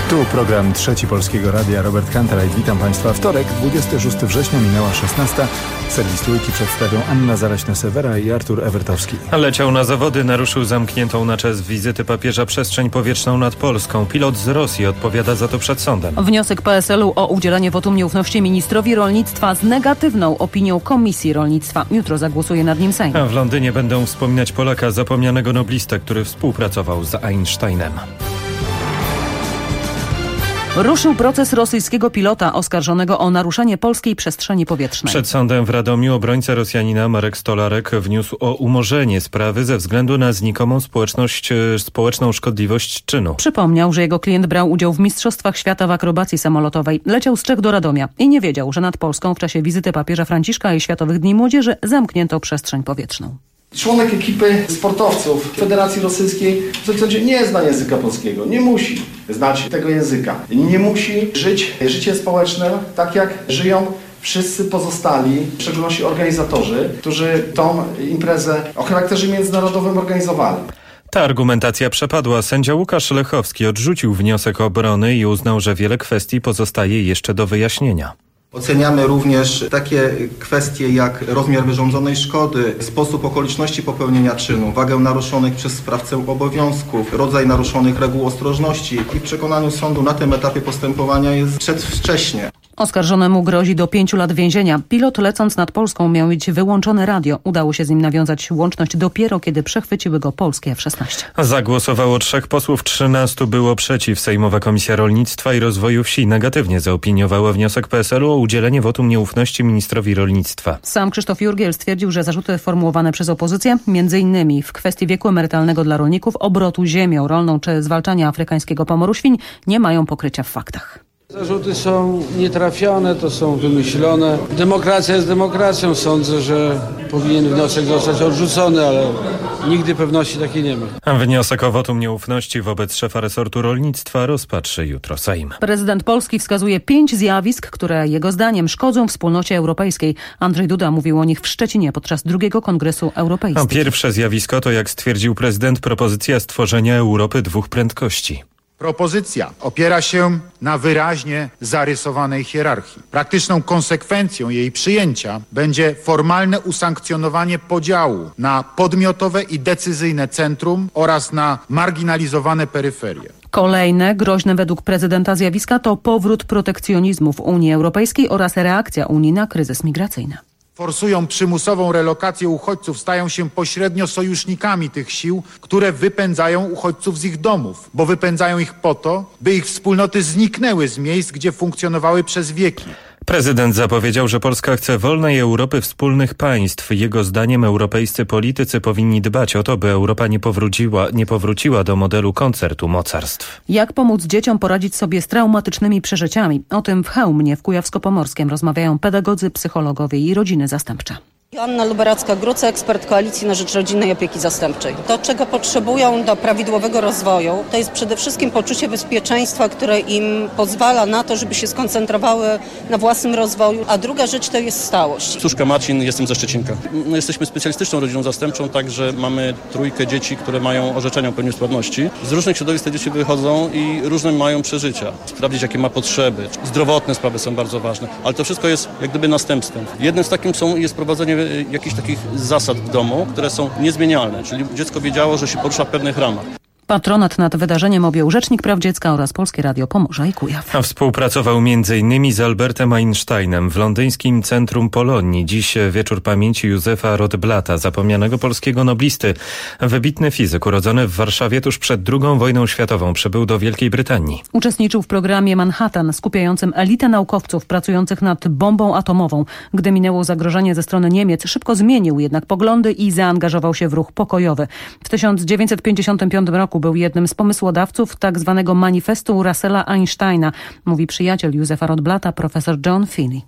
Tu program Trzeci Polskiego Radia, Robert Kantarajt. Witam Państwa. Wtorek, 26 września, minęła 16. Serwis Trójki przedstawią Anna Zaraśna-Sewera i Artur Ewertowski. Leciał na zawody, naruszył zamkniętą na czas wizyty papieża przestrzeń powietrzną nad Polską. Pilot z Rosji odpowiada za to przed sądem. Wniosek PSL-u o udzielenie wotum nieufności ministrowi rolnictwa z negatywną opinią Komisji Rolnictwa. Jutro zagłosuje nad nim Sejm. A w Londynie będą wspominać Polaka, zapomnianego noblistę, który współpracował z Einsteinem. Ruszył proces rosyjskiego pilota oskarżonego o naruszenie polskiej przestrzeni powietrznej. Przed sądem w Radomiu obrońca Rosjanina Marek Stolarek wniósł o umorzenie sprawy ze względu na znikomą społeczną szkodliwość czynu. Przypomniał, że jego klient brał udział w Mistrzostwach Świata w akrobacji samolotowej. Leciał z Czech do Radomia i nie wiedział, że nad Polską w czasie wizyty papieża Franciszka i Światowych Dni Młodzieży zamknięto przestrzeń powietrzną. Członek ekipy sportowców Federacji Rosyjskiej w zasadzie nie zna języka polskiego, nie musi znać tego języka. Nie musi żyć życie społeczne tak, jak żyją wszyscy pozostali, w szczególności organizatorzy, którzy tą imprezę o charakterze międzynarodowym organizowali. Ta argumentacja przepadła. Sędzia Łukasz Lechowski odrzucił wniosek obrony i uznał, że wiele kwestii pozostaje jeszcze do wyjaśnienia. Oceniamy również takie kwestie jak rozmiar wyrządzonej szkody, sposób okoliczności popełnienia czynu, wagę naruszonych przez sprawcę obowiązków, rodzaj naruszonych reguł ostrożności i w przekonaniu sądu na tym etapie postępowania jest przedwcześnie. Oskarżonemu grozi do 5 lat więzienia. Pilot lecąc nad Polską miał mieć wyłączone radio. Udało się z nim nawiązać łączność dopiero, kiedy przechwyciły go polskie F-16. Zagłosowało 3 posłów, 13 było przeciw. Sejmowa Komisja Rolnictwa i Rozwoju Wsi negatywnie zaopiniowała wniosek PSL-u o udzielenie wotum nieufności ministrowi rolnictwa. Sam Krzysztof Jurgiel stwierdził, że zarzuty formułowane przez opozycję, m.in. w kwestii wieku emerytalnego dla rolników, obrotu ziemią rolną czy zwalczania afrykańskiego pomoru świń, nie mają pokrycia w faktach. Zarzuty są nietrafione, to są wymyślone. Demokracja jest demokracją. Sądzę, że powinien wniosek zostać odrzucony, ale nigdy pewności takiej nie ma. Wniosek o wotum nieufności wobec szefa resortu rolnictwa rozpatrzy jutro Sejm. Prezydent Polski wskazuje 5 zjawisk, które jego zdaniem szkodzą wspólnocie europejskiej. Andrzej Duda mówił o nich w Szczecinie podczas drugiego Kongresu Europejskiego. Pierwsze zjawisko to, jak stwierdził prezydent, propozycja stworzenia Europy 2 prędkości. Propozycja opiera się na wyraźnie zarysowanej hierarchii. Praktyczną konsekwencją jej przyjęcia będzie formalne usankcjonowanie podziału na podmiotowe i decyzyjne centrum oraz na marginalizowane peryferie. Kolejne groźne według prezydenta zjawiska to powrót protekcjonizmu w Unii Europejskiej oraz reakcja Unii na kryzys migracyjny. Forsują przymusową relokację uchodźców, stają się pośrednio sojusznikami tych sił, które wypędzają uchodźców z ich domów, bo wypędzają ich po to, by ich wspólnoty zniknęły z miejsc, gdzie funkcjonowały przez wieki. Prezydent zapowiedział, że Polska chce wolnej Europy wspólnych państw. Jego zdaniem europejscy politycy powinni dbać o to, by Europa nie powróciła do modelu koncertu mocarstw. Jak pomóc dzieciom poradzić sobie z traumatycznymi przeżyciami? O tym w Chełmnie w Kujawsko-Pomorskiem rozmawiają pedagodzy, psychologowie i rodziny zastępcze. Joanna Luberacka-Gruca, ekspert Koalicji na rzecz Rodzinnej Opieki Zastępczej. To, czego potrzebują do prawidłowego rozwoju, to jest przede wszystkim poczucie bezpieczeństwa, które im pozwala na to, żeby się skoncentrowały na własnym rozwoju, a druga rzecz to jest stałość. Cóżka Marcin, jestem ze Szczecinka. Jesteśmy specjalistyczną rodziną zastępczą, także mamy 3 dzieci, które mają orzeczenia o pełnosprawności. Z różnych środowisk te dzieci wychodzą i różne mają przeżycia. Sprawdzić, jakie ma potrzeby. Zdrowotne sprawy są bardzo ważne, ale to wszystko jest jak gdyby następstwem. Jednym z takich jest prowadzenie jakichś takich zasad w domu, które są niezmienialne, czyli dziecko wiedziało, że się porusza w pewnych ramach. Patronat nad wydarzeniem objął Rzecznik Praw Dziecka oraz Polskie Radio Pomorza i Kujaw. A współpracował m.in. z Albertem Einsteinem w londyńskim Centrum Polonii. Dziś wieczór pamięci Józefa Rotblata, zapomnianego polskiego noblisty. Wybitny fizyk urodzony w Warszawie tuż przed II wojną światową przybył do Wielkiej Brytanii. Uczestniczył w programie Manhattan skupiającym elitę naukowców pracujących nad bombą atomową. Gdy minęło zagrożenie ze strony Niemiec, szybko zmienił jednak poglądy i zaangażował się w ruch pokojowy. W 1955 roku był jednym z pomysłodawców tzw. manifestu Russella Einsteina, mówi przyjaciel Józefa Rotblata, profesor John Finney.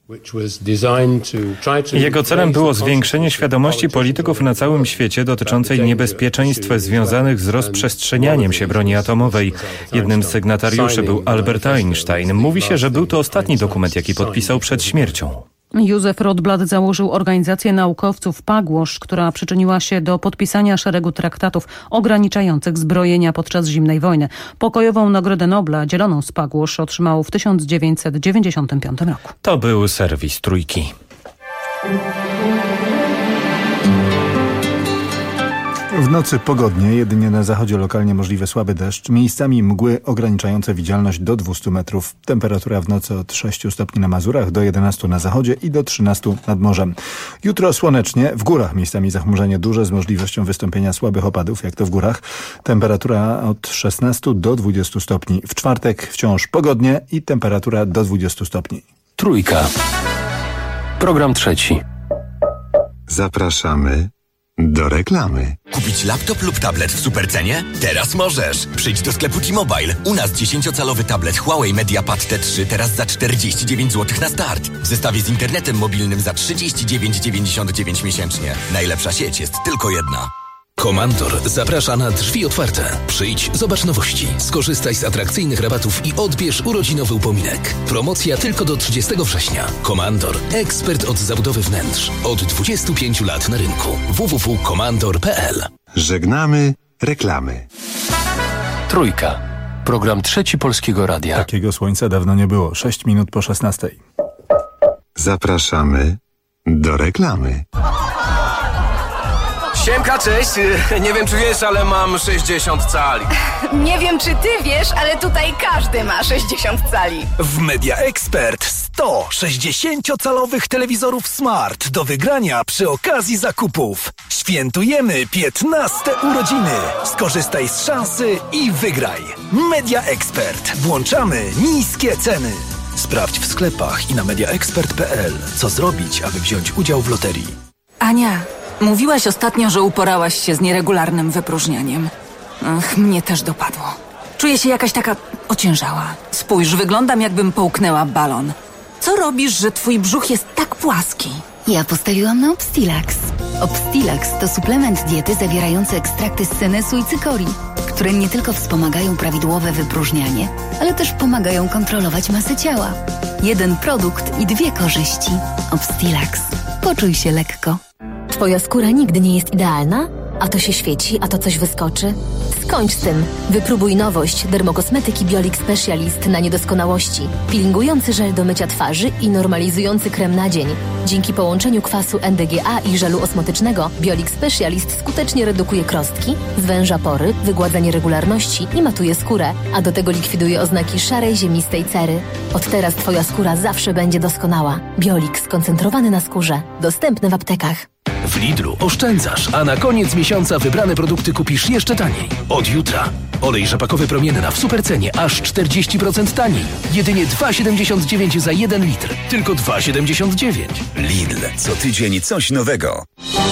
Jego celem było zwiększenie świadomości polityków na całym świecie dotyczącej niebezpieczeństw związanych z rozprzestrzenianiem się broni atomowej. Jednym z sygnatariuszy był Albert Einstein. Mówi się, że był to ostatni dokument, jaki podpisał przed śmiercią. Józef Rotblat założył organizację naukowców Pagłosz, która przyczyniła się do podpisania szeregu traktatów ograniczających zbrojenia podczas zimnej wojny. Pokojową Nagrodę Nobla dzieloną z Pagłosz otrzymał w 1995 roku. To był serwis Trójki. W nocy pogodnie, jedynie na zachodzie lokalnie możliwy słaby deszcz, miejscami mgły ograniczające widzialność do 200 metrów. Temperatura w nocy od 6 stopni na Mazurach do 11 na zachodzie i do 13 nad morzem. Jutro słonecznie, w górach miejscami zachmurzenie duże z możliwością wystąpienia słabych opadów, jak to w górach. Temperatura od 16 do 20 stopni. W czwartek wciąż pogodnie i temperatura do 20 stopni. Trójka. Program trzeci. Zapraszamy do reklamy. Kupić laptop lub tablet w supercenie? Teraz możesz! Przyjdź do sklepu T-Mobile. U nas 10-calowy tablet Huawei MediaPad T3 teraz za 49 zł na start. W zestawie z internetem mobilnym za 39,99 miesięcznie. Najlepsza sieć jest tylko jedna. Komandor zaprasza na drzwi otwarte. Przyjdź, zobacz nowości, skorzystaj z atrakcyjnych rabatów i odbierz urodzinowy upominek. Promocja tylko do 30 września. Komandor, ekspert od zabudowy wnętrz. Od 25 lat na rynku. www.komandor.pl. Żegnamy reklamy. Trójka. Program trzeci Polskiego Radia. Takiego słońca dawno nie było. 6 minut po 16. Zapraszamy do reklamy. Siemka, cześć. Nie wiem, czy wiesz, ale mam 60 cali. Nie wiem, czy ty wiesz, ale tutaj każdy ma 60 cali. W Media Expert 100 60-calowych telewizorów smart do wygrania przy okazji zakupów. Świętujemy 15 urodziny. Skorzystaj z szansy i wygraj. Media Expert. Włączamy niskie ceny. Sprawdź w sklepach i na mediaexpert.pl, co zrobić, aby wziąć udział w loterii. Ania, mówiłaś ostatnio, że uporałaś się z nieregularnym wypróżnianiem. Ach, mnie też dopadło. Czuję się jakaś taka ociężała. Spójrz, wyglądam, jakbym połknęła balon. Co robisz, że twój brzuch jest tak płaski? Ja postawiłam na Obstilax. Obstilax to suplement diety zawierający ekstrakty z senesu i cykorii, które nie tylko wspomagają prawidłowe wypróżnianie, ale też pomagają kontrolować masę ciała. Jeden produkt i dwie korzyści. Obstilax. Poczuj się lekko. Twoja skóra nigdy nie jest idealna? A to się świeci, a to coś wyskoczy? Skończ z tym. Wypróbuj nowość Dermokosmetyki Biolix Specialist na niedoskonałości. Peelingujący żel do mycia twarzy i normalizujący krem na dzień. Dzięki połączeniu kwasu NDGA i żelu osmotycznego Biolix Specialist skutecznie redukuje krostki, zwęża pory, wygładza nieregularności i matuje skórę, a do tego likwiduje oznaki szarej, ziemistej cery. Od teraz twoja skóra zawsze będzie doskonała. Biolix skoncentrowany na skórze. Dostępny w aptekach. W Lidlu oszczędzasz, a na koniec miesiąca wybrane produkty kupisz jeszcze taniej. Od jutra. Olej rzepakowy promienna w supercenie aż 40% taniej. Jedynie 2,79 za 1 litr. Tylko 2,79. Lidl. Co tydzień coś nowego.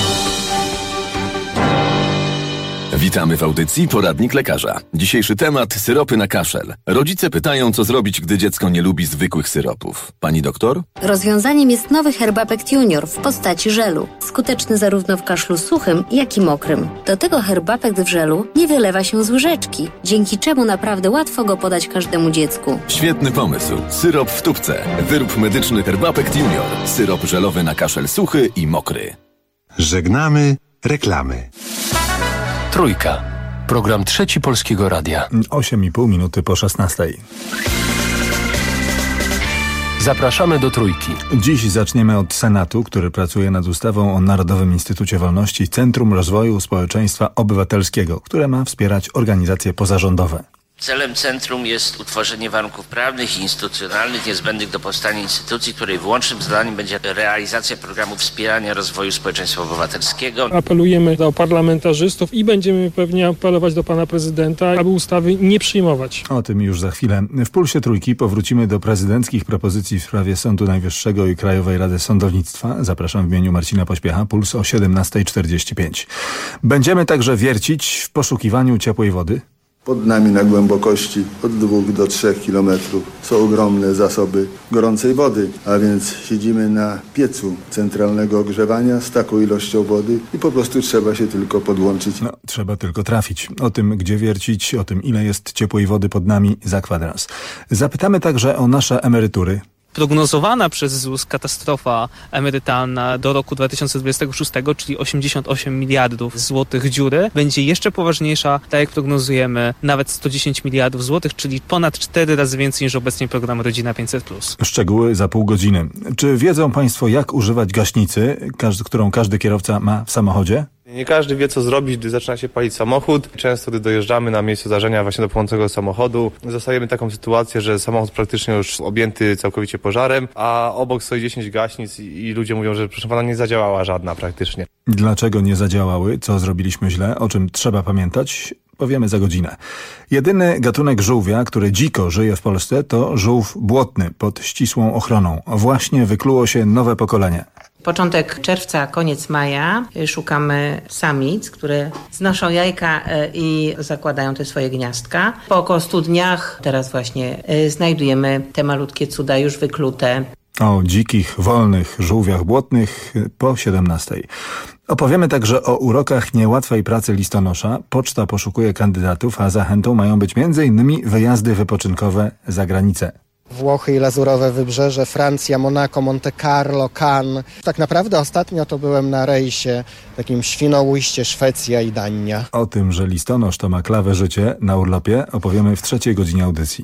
Witamy w audycji Poradnik Lekarza. Dzisiejszy temat: syropy na kaszel. Rodzice pytają, co zrobić, gdy dziecko nie lubi zwykłych syropów. Pani doktor? Rozwiązaniem jest nowy Herbapekt Junior w postaci żelu. Skuteczny zarówno w kaszlu suchym, jak i mokrym. Do tego Herbapekt w żelu nie wylewa się z łyżeczki, dzięki czemu naprawdę łatwo go podać każdemu dziecku. Świetny pomysł. Syrop w tubce. Wyrób medyczny Herbapekt Junior. Syrop żelowy na kaszel suchy i mokry. Żegnamy reklamy. Trójka. Program trzeci Polskiego Radia. 8,5 minuty po 16. Zapraszamy do Trójki. Dziś zaczniemy od Senatu, który pracuje nad ustawą o Narodowym Instytucie Wolności, Centrum Rozwoju Społeczeństwa Obywatelskiego, które ma wspierać organizacje pozarządowe. Celem centrum jest utworzenie warunków prawnych i instytucjonalnych niezbędnych do powstania instytucji, której wyłącznym zadaniem będzie realizacja programu wspierania rozwoju społeczeństwa obywatelskiego. Apelujemy do parlamentarzystów i będziemy pewnie apelować do pana prezydenta, aby ustawy nie przyjmować. O tym już za chwilę. W Pulsie Trójki powrócimy do prezydenckich propozycji w sprawie Sądu Najwyższego i Krajowej Rady Sądownictwa. Zapraszam w imieniu Marcina Pośpiecha. Puls o 17:45. Będziemy także wiercić w poszukiwaniu ciepłej wody. Pod nami na głębokości od 2 do 3 kilometrów są ogromne zasoby gorącej wody, a więc siedzimy na piecu centralnego ogrzewania z taką ilością wody i po prostu trzeba się tylko podłączyć. Trzeba tylko trafić. O tym, gdzie wiercić, o tym, ile jest ciepłej wody pod nami, za kwadrans. Zapytamy także o nasze emerytury. prognozowana przez ZUS katastrofa emerytalna do roku 2026, czyli 88 miliardów złotych dziury, będzie jeszcze poważniejsza, tak jak prognozujemy, nawet 110 miliardów złotych, czyli ponad 4 razy więcej niż obecnie program Rodzina 500+. Szczegóły za pół godziny. Czy wiedzą Państwo, jak używać gaśnicy, którą każdy kierowca ma w samochodzie? Nie każdy wie, co zrobić, gdy zaczyna się palić samochód. Często, gdy dojeżdżamy na miejsce zdarzenia właśnie do płonącego samochodu, zostajemy taką sytuację, że samochód praktycznie już objęty całkowicie pożarem, a obok stoi 10 gaśnic i ludzie mówią, że proszę pana, nie zadziałała żadna praktycznie. Dlaczego nie zadziałały? Co zrobiliśmy źle? O czym trzeba pamiętać? Powiemy za godzinę. Jedyny gatunek żółwia, który dziko żyje w Polsce, to żółw błotny pod ścisłą ochroną. Właśnie wykluło się nowe pokolenie. Początek czerwca, koniec maja szukamy samic, które znoszą jajka i zakładają te swoje gniazdka. Po około 100 dniach teraz właśnie znajdujemy te malutkie cuda już wyklute. O dzikich, wolnych żółwiach błotnych po 17:00. Opowiemy także o urokach niełatwej pracy listonosza. Poczta poszukuje kandydatów, a zachętą mają być m.in. wyjazdy wypoczynkowe za granicę. Włochy i Lazurowe Wybrzeże, Francja, Monako, Monte Carlo, Cannes. Tak naprawdę ostatnio to byłem na rejsie takim Świnoujście, Szwecja i Dania. O tym, że listonosz to ma klawe życie na urlopie, opowiemy w 3. godzinie audycji.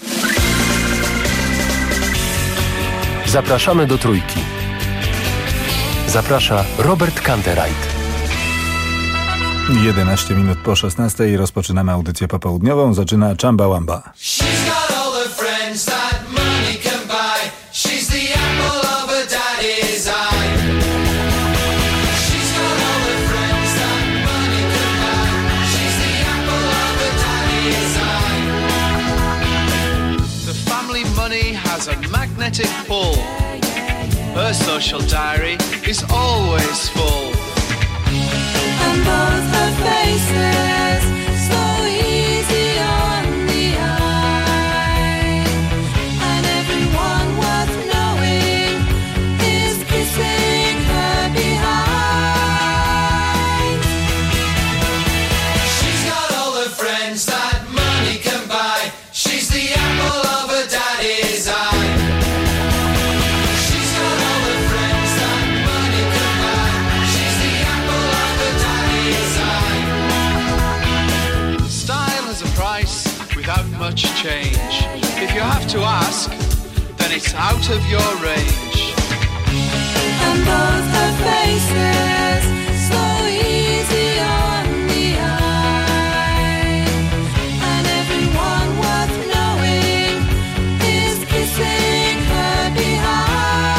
Zapraszamy do Trójki. Zaprasza Robert Kantereit. 11 minut po 16:00 rozpoczynamy audycję popołudniową. Zaczyna Chamba Wamba. A magnetic pull. Her social diary is always full. And both her faces so easy on the eye. And everyone worth knowing is kissing her behind. She's got all the friends that money can buy. She's the apple of her daddy's eye. Much change. If you have to ask, then it's out of your range. And both her faces so easy on the eye. And everyone worth knowing is kissing her behind.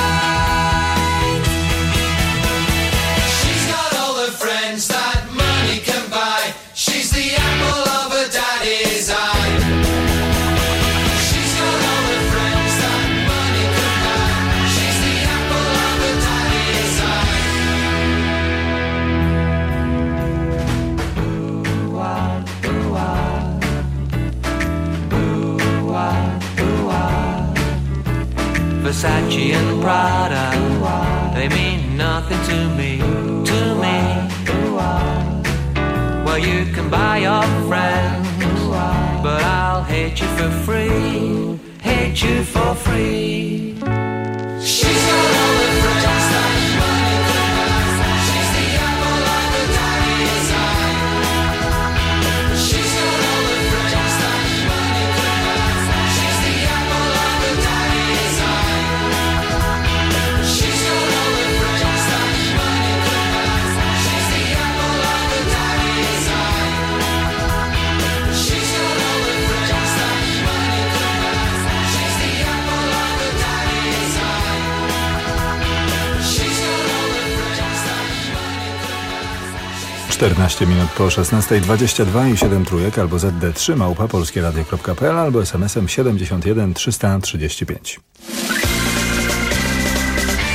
She's got all the friends that money can buy. She's the apple of her daddy's eye. Versace and Prada, they mean nothing to me, Well, you can buy your friends, but I'll hate you for free, She's got all the friends that money can buy. She's the apple of her daddy's eye. She's got all the friends that money can buy. She's the apple of her daddy's eye. She's got all the friends that money can buy. She's the apple of her daddy's eye. She's got all the friends that money can buy. She's the apple of her daddy's eye. 14 minut po 16:22 i 7 trójek albo zd3@polskieradio.pl albo SMS-em 71 335.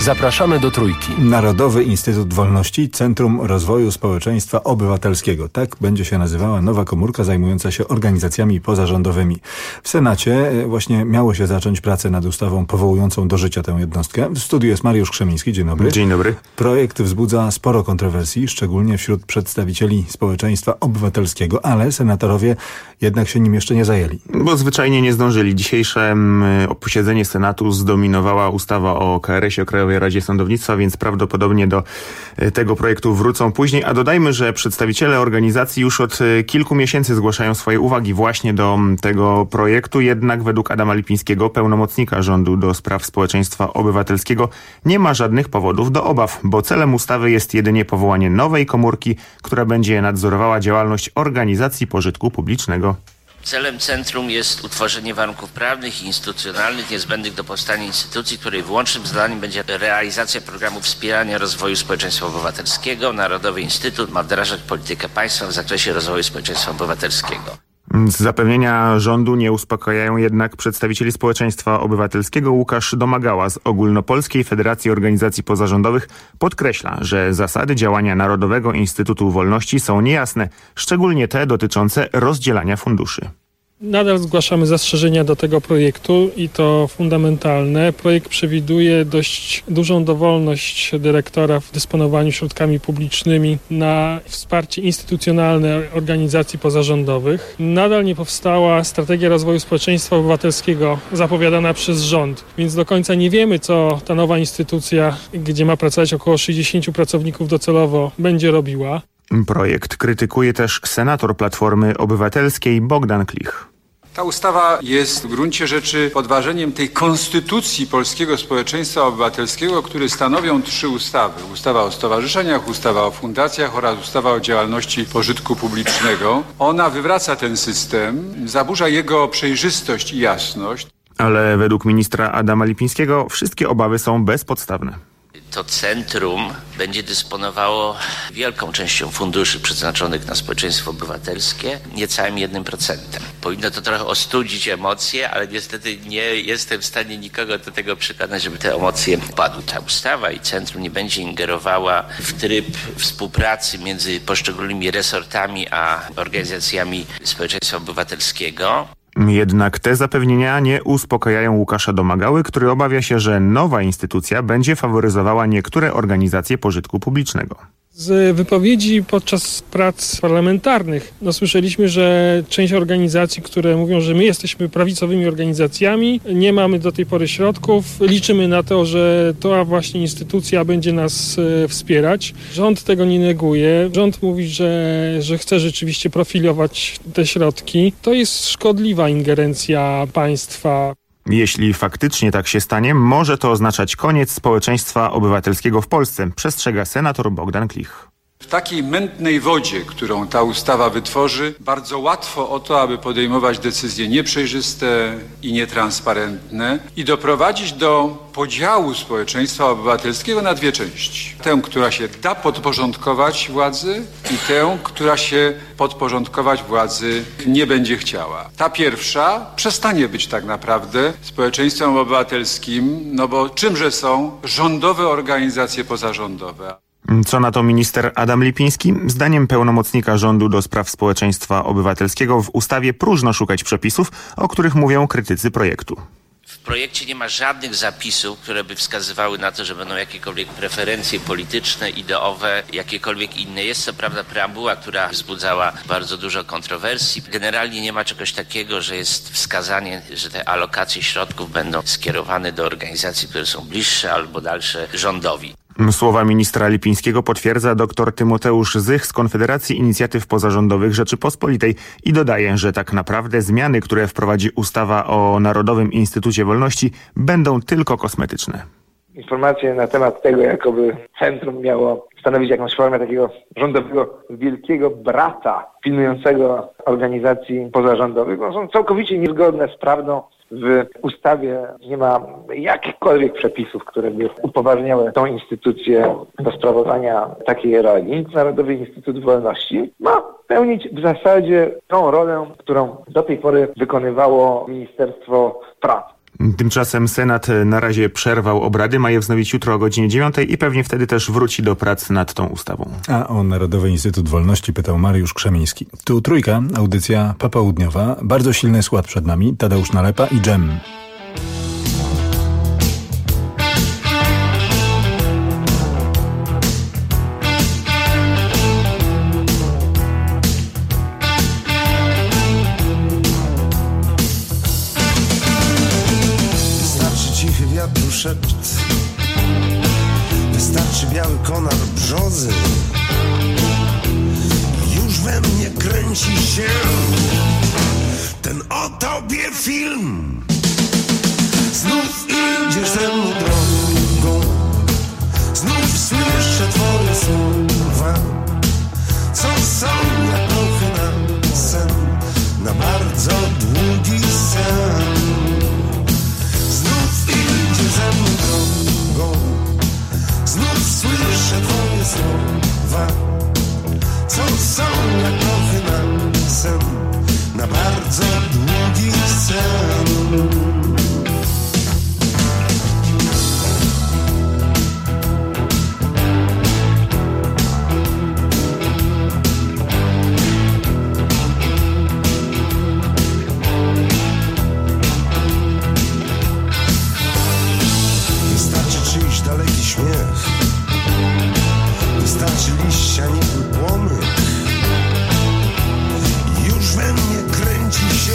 Zapraszamy do Trójki. Narodowy Instytut Wolności, Centrum Rozwoju Społeczeństwa Obywatelskiego. Tak będzie się nazywała nowa komórka zajmująca się organizacjami pozarządowymi. W Senacie właśnie miało się zacząć pracę nad ustawą powołującą do życia tę jednostkę. W studiu jest Mariusz Krzemiński. Dzień dobry. Dzień dobry. Projekt wzbudza sporo kontrowersji, szczególnie wśród przedstawicieli społeczeństwa obywatelskiego, ale senatorowie jednak się nim jeszcze nie zajęli. Bo zwyczajnie nie zdążyli. Dzisiejsze posiedzenie Senatu zdominowała ustawa o KRS-ie, o Krajowej Radzie Sądownictwa, więc prawdopodobnie do tego projektu wrócą później. A dodajmy, że przedstawiciele organizacji już od kilku miesięcy zgłaszają swoje uwagi właśnie do tego projektu. Jednak według Adama Lipińskiego, pełnomocnika rządu do spraw społeczeństwa obywatelskiego, nie ma żadnych powodów do obaw, bo celem ustawy jest jedynie powołanie nowej komórki, która będzie nadzorowała działalność organizacji pożytku publicznego. Celem centrum jest utworzenie warunków prawnych i instytucjonalnych niezbędnych do powstania instytucji, której wyłącznym zadaniem będzie realizacja programu wspierania rozwoju społeczeństwa obywatelskiego. Narodowy Instytut ma wdrażać politykę państwa w zakresie rozwoju społeczeństwa obywatelskiego. Zapewnienia rządu nie uspokajają jednak przedstawicieli społeczeństwa obywatelskiego. Łukasz Domagała z Ogólnopolskiej Federacji Organizacji Pozarządowych podkreśla, że zasady działania Narodowego Instytutu Wolności są niejasne, szczególnie te dotyczące rozdzielania funduszy. Nadal zgłaszamy zastrzeżenia do tego projektu i to fundamentalne. Projekt przewiduje dość dużą dowolność dyrektora w dysponowaniu środkami publicznymi na wsparcie instytucjonalne organizacji pozarządowych. Nadal nie powstała strategia rozwoju społeczeństwa obywatelskiego zapowiadana przez rząd, więc do końca nie wiemy, co ta nowa instytucja, gdzie ma pracować około 60 pracowników docelowo, będzie robiła. Projekt krytykuje też senator Platformy Obywatelskiej Bogdan Klich. Ta ustawa jest w gruncie rzeczy podważeniem tej konstytucji polskiego społeczeństwa obywatelskiego, które stanowią 3 ustawy. Ustawa o stowarzyszeniach, ustawa o fundacjach oraz ustawa o działalności pożytku publicznego. Ona wywraca ten system, zaburza jego przejrzystość i jasność. Ale według ministra Adama Lipińskiego wszystkie obawy są bezpodstawne. To centrum będzie dysponowało wielką częścią funduszy przeznaczonych na społeczeństwo obywatelskie, niecałym 1%. Powinno to trochę ostudzić emocje, ale niestety nie jestem w stanie nikogo do tego przekonać, żeby te emocje padły. Ta ustawa i centrum nie będzie ingerowała w tryb współpracy między poszczególnymi resortami a organizacjami społeczeństwa obywatelskiego. Jednak te zapewnienia nie uspokajają Łukasza Domagały, który obawia się, że nowa instytucja będzie faworyzowała niektóre organizacje pożytku publicznego. Z wypowiedzi podczas prac parlamentarnych słyszeliśmy, że część organizacji, które mówią, że my jesteśmy prawicowymi organizacjami, nie mamy do tej pory środków, liczymy na to, że ta właśnie instytucja będzie nas wspierać. Rząd tego nie neguje. Rząd mówi, że chce rzeczywiście profilować te środki. To jest szkodliwa ingerencja państwa. Jeśli faktycznie tak się stanie, może to oznaczać koniec społeczeństwa obywatelskiego w Polsce, przestrzega senator Bogdan Klich. W takiej mętnej wodzie, którą ta ustawa wytworzy, bardzo łatwo o to, aby podejmować decyzje nieprzejrzyste i nietransparentne i doprowadzić do podziału społeczeństwa obywatelskiego na 2 części. Tę, która się da podporządkować władzy i tę, która się podporządkować władzy nie będzie chciała. Ta pierwsza przestanie być tak naprawdę społeczeństwem obywatelskim, no bo czymże są rządowe organizacje pozarządowe. Co na to minister Adam Lipiński? Zdaniem pełnomocnika rządu do spraw społeczeństwa obywatelskiego w ustawie próżno szukać przepisów, o których mówią krytycy projektu. W projekcie nie ma żadnych zapisów, które by wskazywały na to, że będą jakiekolwiek preferencje polityczne, ideowe, jakiekolwiek inne. Jest co prawda preambuła, która wzbudzała bardzo dużo kontrowersji. Generalnie nie ma czegoś takiego, że jest wskazanie, że te alokacje środków będą skierowane do organizacji, które są bliższe albo dalsze rządowi. Słowa ministra Lipińskiego potwierdza dr Tymoteusz Zych z Konfederacji Inicjatyw Pozarządowych Rzeczypospolitej i dodaje, że tak naprawdę zmiany, które wprowadzi ustawa o Narodowym Instytucie Wolności, będą tylko kosmetyczne. Informacje na temat tego, jakoby centrum miało stanowić jakąś formę takiego rządowego wielkiego brata pilnującego organizacji pozarządowych, są całkowicie niezgodne z prawdą. W ustawie nie ma jakichkolwiek przepisów, które by upoważniały tą instytucję do sprawowania takiej roli. Narodowy Instytut Wolności ma pełnić w zasadzie tą rolę, którą do tej pory wykonywało Ministerstwo Pracy. Tymczasem Senat na razie przerwał obrady, ma je wznowić jutro o godzinie 9 i pewnie wtedy też wróci do prac nad tą ustawą. A o Narodowy Instytut Wolności pytał Mariusz Krzemiński. Tu Trójka, audycja popołudniowa. Bardzo silny skład przed nami. Tadeusz Nalepa i Dżem. Szept. Wystarczy biały konar brzozy, już we mnie kręci się ten o tobie film. Znów idziesz ze mną drogą, znów słyszę twoje słowa, co są jak trochę na sen, na bardzo długi sen. Znów idziesz ze mną drogą, znów słyszę twoje słowa, co są jak trochę na sen, na bardzo długi sen. Wystarczy liścia niby płomyk, już we mnie kręci się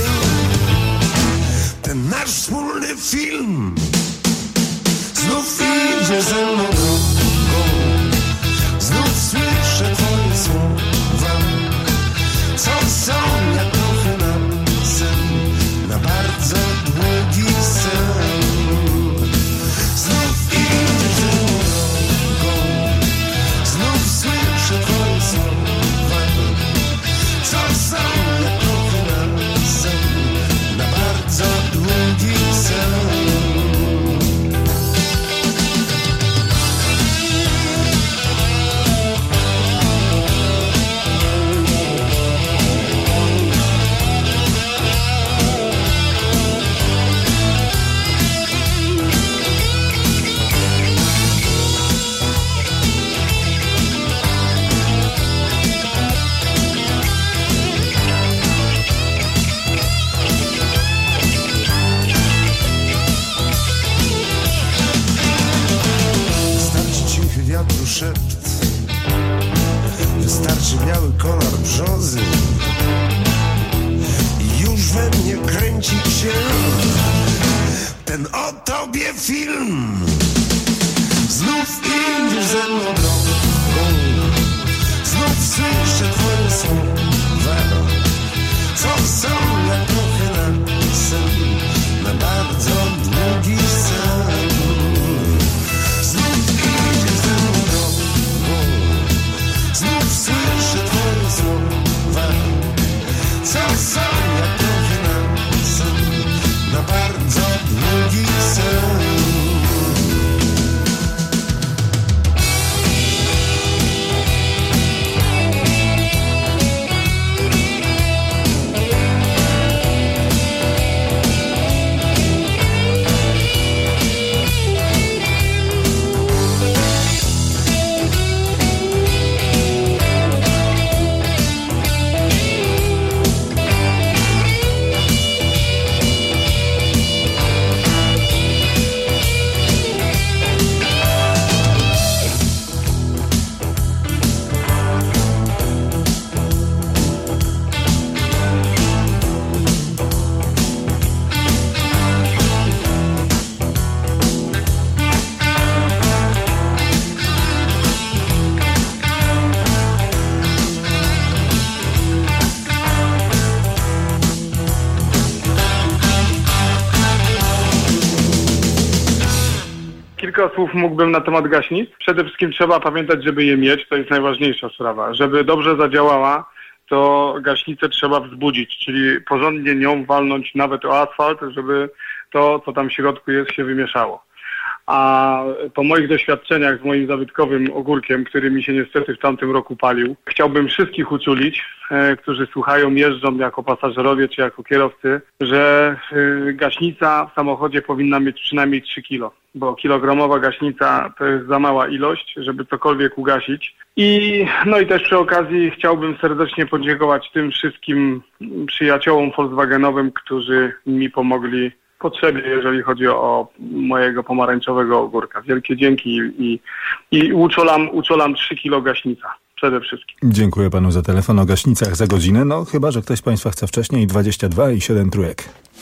ten nasz wspólny film. Znów idzie ze mną drogą, znów słyszę twoje słowa, co są jak trochę na sen, na bardzo długi sen. Znów idzie ze mną drogą, znów słyszę twoje słowa, co są jak trochę na sen, na bardzo długi sen. Szept. Wystarczy biały konar brzozy i już we mnie kręci się ten o tobie film. Znów idziesz ze mną drogą, znów słyszę twoje słowa, co są jak trochę na sen, na bardzo długi sen. Znów idziesz ze mną drogą, znów słyszę twoje słowa, co są jak trochę na sen, na bardzo długi sen. Kilka słów mógłbym na temat gaśnic. Przede wszystkim trzeba pamiętać, żeby je mieć, to jest najważniejsza sprawa. Żeby dobrze zadziałała, to gaśnicę trzeba wzbudzić, czyli porządnie nią walnąć nawet o asfalt, żeby to, co tam w środku jest, się wymieszało. A po moich doświadczeniach z moim zabytkowym ogórkiem, który mi się niestety w tamtym roku palił, chciałbym wszystkich uczulić, którzy słuchają, jeżdżą jako pasażerowie czy jako kierowcy, że gaśnica w samochodzie powinna mieć przynajmniej 3 kilo, bo kilogramowa gaśnica to jest za mała ilość, żeby cokolwiek ugasić. I też przy okazji chciałbym serdecznie podziękować tym wszystkim przyjaciołom Volkswagenowym, którzy mi pomogli w potrzebie, jeżeli chodzi o mojego pomarańczowego ogórka. Wielkie dzięki i uczulam 3 kilo gaśnica. Przede wszystkim. Dziękuję panu za telefon o gaśnicach za godzinę. Chyba że ktoś z państwa chce wcześniej. 22 i 7 trójek.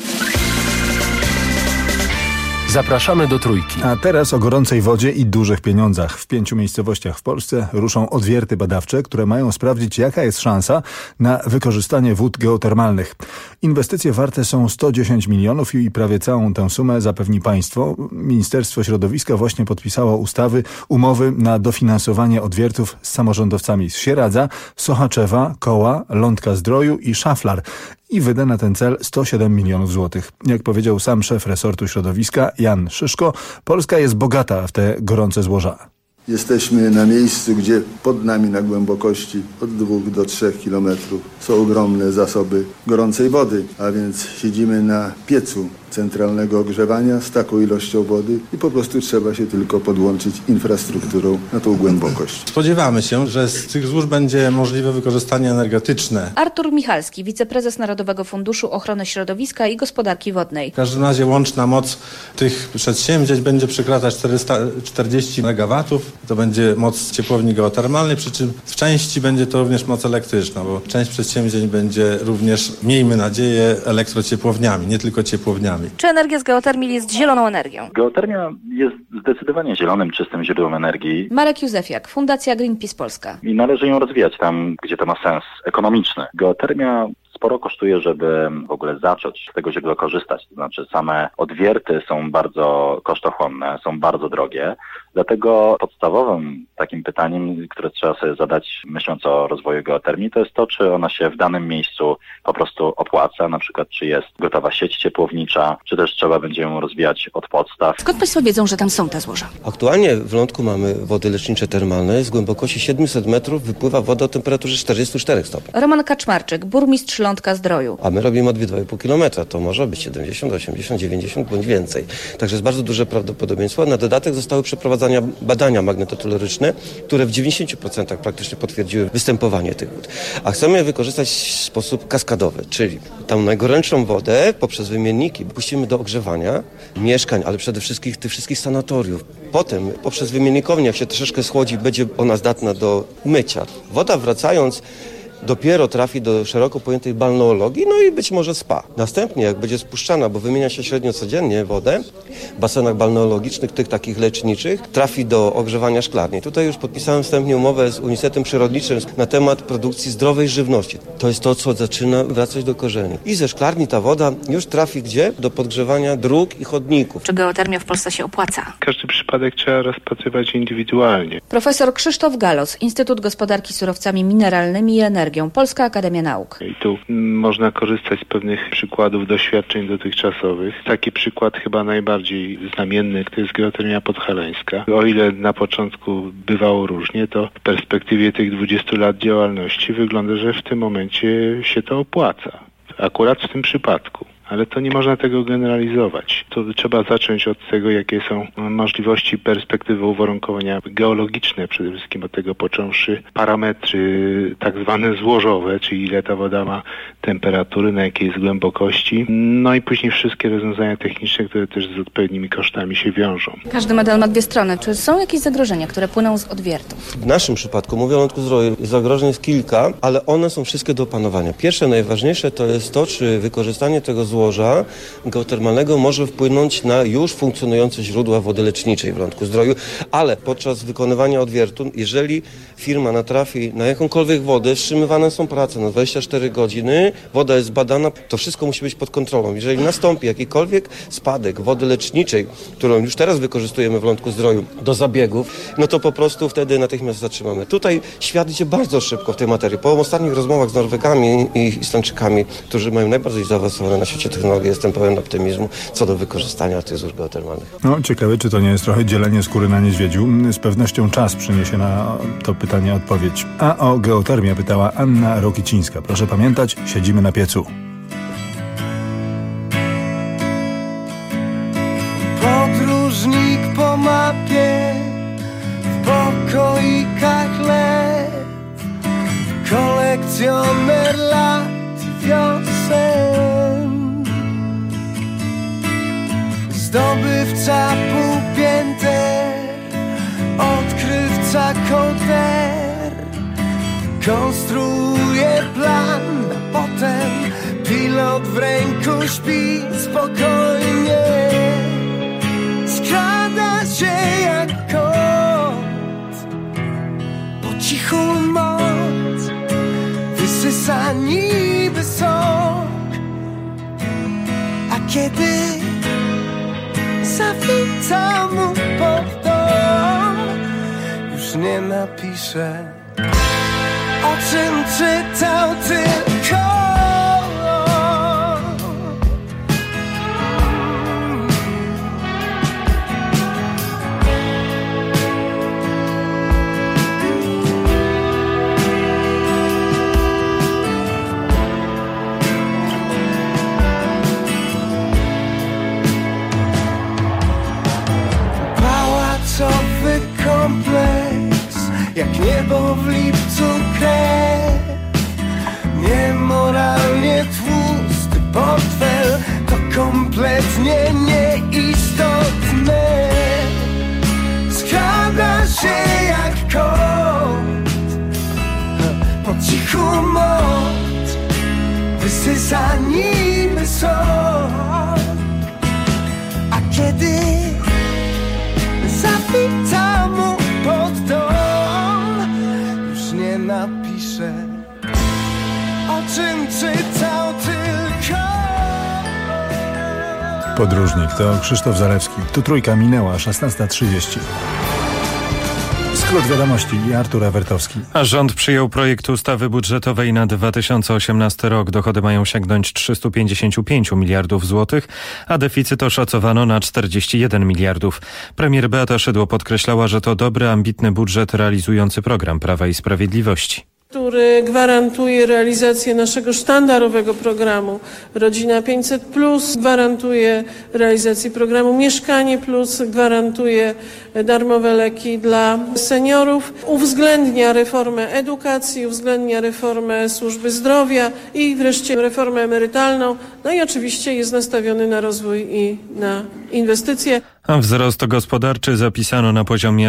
Zapraszamy do Trójki. A teraz o gorącej wodzie i dużych pieniądzach. W 5 miejscowościach w Polsce ruszą odwierty badawcze, które mają sprawdzić, jaka jest szansa na wykorzystanie wód geotermalnych. Inwestycje warte są 110 milionów i prawie całą tę sumę zapewni państwo. Ministerstwo Środowiska właśnie podpisało umowy na dofinansowanie odwiertów z samorządowcami z Sieradza, Sochaczewa, Koła, Lądka-Zdroju i Szaflar. I wyda na ten cel 107 milionów złotych. Jak powiedział sam szef resortu środowiska Jan Szyszko, Polska jest bogata w te gorące złoża. Jesteśmy na miejscu, gdzie pod nami na głębokości od 2 do 3 kilometrów są ogromne zasoby gorącej wody, a więc siedzimy na piecu centralnego ogrzewania z taką ilością wody i po prostu trzeba się tylko podłączyć infrastrukturą na tą głębokość. Spodziewamy się, że z tych złóż będzie możliwe wykorzystanie energetyczne. Artur Michalski, wiceprezes Narodowego Funduszu Ochrony Środowiska i Gospodarki Wodnej. W każdym razie łączna moc tych przedsięwzięć będzie przekraczać 440 MW. To będzie moc ciepłowni geotermalnej, przy czym w części będzie to również moc elektryczna, bo część przedsięwzięć będzie również, miejmy nadzieję, elektrociepłowniami, nie tylko ciepłowniami. Czy energia z geotermii jest zieloną energią? Geotermia jest zdecydowanie zielonym, czystym źródłem energii. Marek Józefiak, Fundacja Greenpeace Polska. I należy ją rozwijać tam, gdzie to ma sens ekonomiczny. Geotermia sporo kosztuje, żeby w ogóle zacząć z tego źródła korzystać. To znaczy same odwierty są bardzo kosztochłonne, są bardzo drogie. Dlatego podstawowym takim pytaniem, które trzeba sobie zadać, myśląc o rozwoju geotermii, to jest to, czy ona się w danym miejscu po prostu opłaca, na przykład czy jest gotowa sieć ciepłownicza, czy też trzeba będzie ją rozwijać od podstaw. Skąd państwo wiedzą, że tam są te złoża? Aktualnie w Lądku mamy wody lecznicze termalne. Z głębokości 700 metrów wypływa woda o temperaturze 44 stopni. Roman Kaczmarczyk, burmistrz Lądka-Zdroju. A my robimy od 2,5 km. To może być 70, 80, 90 bądź więcej. Także jest bardzo duże prawdopodobieństwo. Na dodatek zostały przeprowadzone badania magnetotoloryczne, które w 90% praktycznie potwierdziły występowanie tych wód. A chcemy je wykorzystać w sposób kaskadowy, czyli tą najgorętszą wodę poprzez wymienniki puścimy do ogrzewania mieszkań, ale przede wszystkim tych wszystkich sanatoriów. Potem poprzez wymiennikownię, jak się troszeczkę schłodzi, będzie ona zdatna do umycia. Woda wracając dopiero trafi do szeroko pojętej balneologii, no i być może spa. Następnie, jak będzie spuszczana, bo wymienia się średnio codziennie wodę w basenach balneologicznych, tych takich leczniczych, trafi do ogrzewania szklarni. Tutaj już podpisałem wstępnie umowę z Unicetem Przyrodniczym na temat produkcji zdrowej żywności. To jest to, co zaczyna wracać do korzeni. I ze szklarni ta woda już trafi gdzie? Do podgrzewania dróg i chodników. Czy geotermia w Polsce się opłaca? Każdy przypadek trzeba rozpatrywać indywidualnie. Profesor Krzysztof Galos, Instytut Gospodarki Surowcami Mineralnymi i Energią, Polska Akademia Nauk. I tu można korzystać z pewnych przykładów doświadczeń dotychczasowych. Taki przykład chyba najbardziej znamienny to jest geotermia podhalańska. O ile na początku bywało różnie, to w perspektywie tych 20 lat działalności wygląda, że w tym momencie się to opłaca. Akurat w tym przypadku. Ale to nie można tego generalizować. To trzeba zacząć od tego, jakie są możliwości, perspektywy uwarunkowania geologiczne, przede wszystkim od tego począwszy, parametry tak zwane złożowe, czyli ile ta woda ma temperatury, na jakiej jest głębokości, no i później wszystkie rozwiązania techniczne, które też z odpowiednimi kosztami się wiążą. Każdy medal ma dwie strony. Czy są jakieś zagrożenia, które płyną z odwiertów? W naszym przypadku, mówię o Lądku-Zdroju, zagrożeń jest kilka, ale one są wszystkie do opanowania. Pierwsze, najważniejsze to jest to, czy wykorzystanie tego złoża geotermalnego może wpłynąć na już funkcjonujące źródła wody leczniczej w Lądku-Zdroju, ale podczas wykonywania odwiertu, jeżeli firma natrafi na jakąkolwiek wodę, wstrzymywane są prace na 24 godziny, woda jest badana, to wszystko musi być pod kontrolą. Jeżeli nastąpi jakikolwiek spadek wody leczniczej, którą już teraz wykorzystujemy w Lądku-Zdroju do zabiegów, no to po prostu wtedy natychmiast zatrzymamy. Tutaj świat idzie bardzo szybko w tej materii. Po ostatnich rozmowach z Norwegami i Islandczykami, którzy mają najbardziej zaawansowane na świecie technologie, jestem pełen optymizmu co do wykorzystania tych złóż geotermalnych. No, ciekawe, czy to nie jest trochę dzielenie skóry na niedźwiedziu. Z pewnością czas przyniesie na to pytanie odpowiedź. A o geotermię pytała Anna Rokicińska. Proszę pamiętać, siedzimy na piecu. Podróżnik po mapie, w pokoikach lew, kolekcjoner lat i wiosen, zdobywca półpięter, odkrywca kołder, konstruuje plan, a potem pilot w ręku śpi spokojnie. Skrada się jak kot, po cichu moc wysysa niby sok, a kiedy zawita mu pod dom, już nie napisze, o czym czytał tylko. Pałacowy kompleks, jak niebo w lipcu krew, niemoralnie tłusty portfel, to kompletnie nieistotne. Skrada się jak kot, po cichu moc wysysa niby sok, a kiedy zawita mu pod dom, już nie napisze, o czym czytał tylko. Podróżnik to Krzysztof Zalewski. Tu Trójka minęła, 16:30. Skrót wiadomości i Artur Ewertowski. A rząd przyjął projekt ustawy budżetowej na 2018 rok. Dochody mają sięgnąć 355 miliardów złotych, a deficyt oszacowano na 41 miliardów. Premier Beata Szydło podkreślała, że to dobry, ambitny budżet realizujący program Prawa i Sprawiedliwości, który gwarantuje realizację naszego sztandarowego programu Rodzina 500+, gwarantuje realizację programu Mieszkanie+, gwarantuje darmowe leki dla seniorów, uwzględnia reformę edukacji, uwzględnia reformę służby zdrowia i wreszcie reformę emerytalną, no i oczywiście jest nastawiony na rozwój i na inwestycje. A wzrost gospodarczy zapisano na poziomie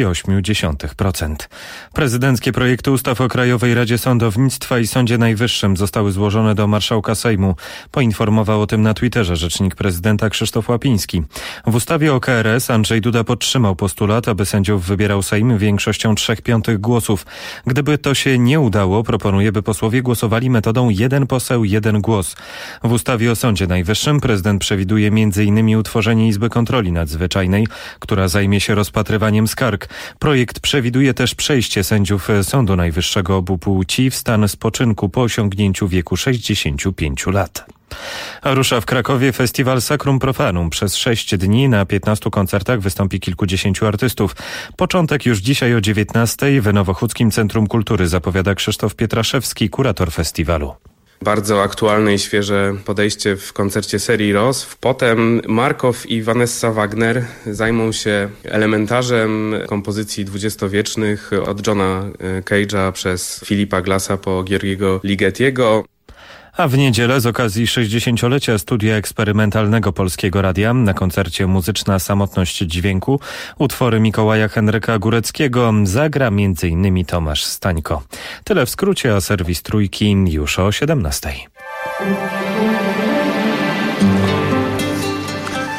3,8%. Prezydenckie projekty ustaw o Krajowej Radzie Sądownictwa i Sądzie Najwyższym zostały złożone do marszałka Sejmu. Poinformował o tym na Twitterze rzecznik prezydenta Krzysztof Łapiński. W ustawie o KRS Andrzej Duda podtrzymał postulat, aby sędziów wybierał Sejm większością 3/5 głosów. Gdyby to się nie udało, proponuje, by posłowie głosowali metodą 1 poseł, 1 głos. W ustawie o Sądzie Najwyższym prezydent przewiduje m.in. utworzenie Izby Kontroli Nadzwyczajnej, która zajmie się rozpatrywaniem skarg. Projekt przewiduje też przejście sędziów Sądu Najwyższego obu płci w stan spoczynku po osiągnięciu wieku 65 lat. Rusza w Krakowie festiwal Sacrum Profanum. Przez 6 dni na 15 koncertach wystąpi kilkudziesięciu artystów. Początek już dzisiaj o 19:00 w Nowochódzkim Centrum Kultury, zapowiada Krzysztof Pietraszewski, kurator festiwalu. Bardzo aktualne i świeże podejście w koncercie serii Ros. Potem Markow i Vanessa Wagner zajmą się elementarzem kompozycji dwudziestowiecznych od Johna Cage'a przez Philippa Glassa po Georgiego Ligetiego. A w niedzielę z okazji 60-lecia studia eksperymentalnego Polskiego Radia na koncercie Muzyczna Samotność Dźwięku utwory Mikołaja Henryka Góreckiego zagra m.in. Tomasz Stańko. Tyle w skrócie, a serwis Trójki już o 17:00.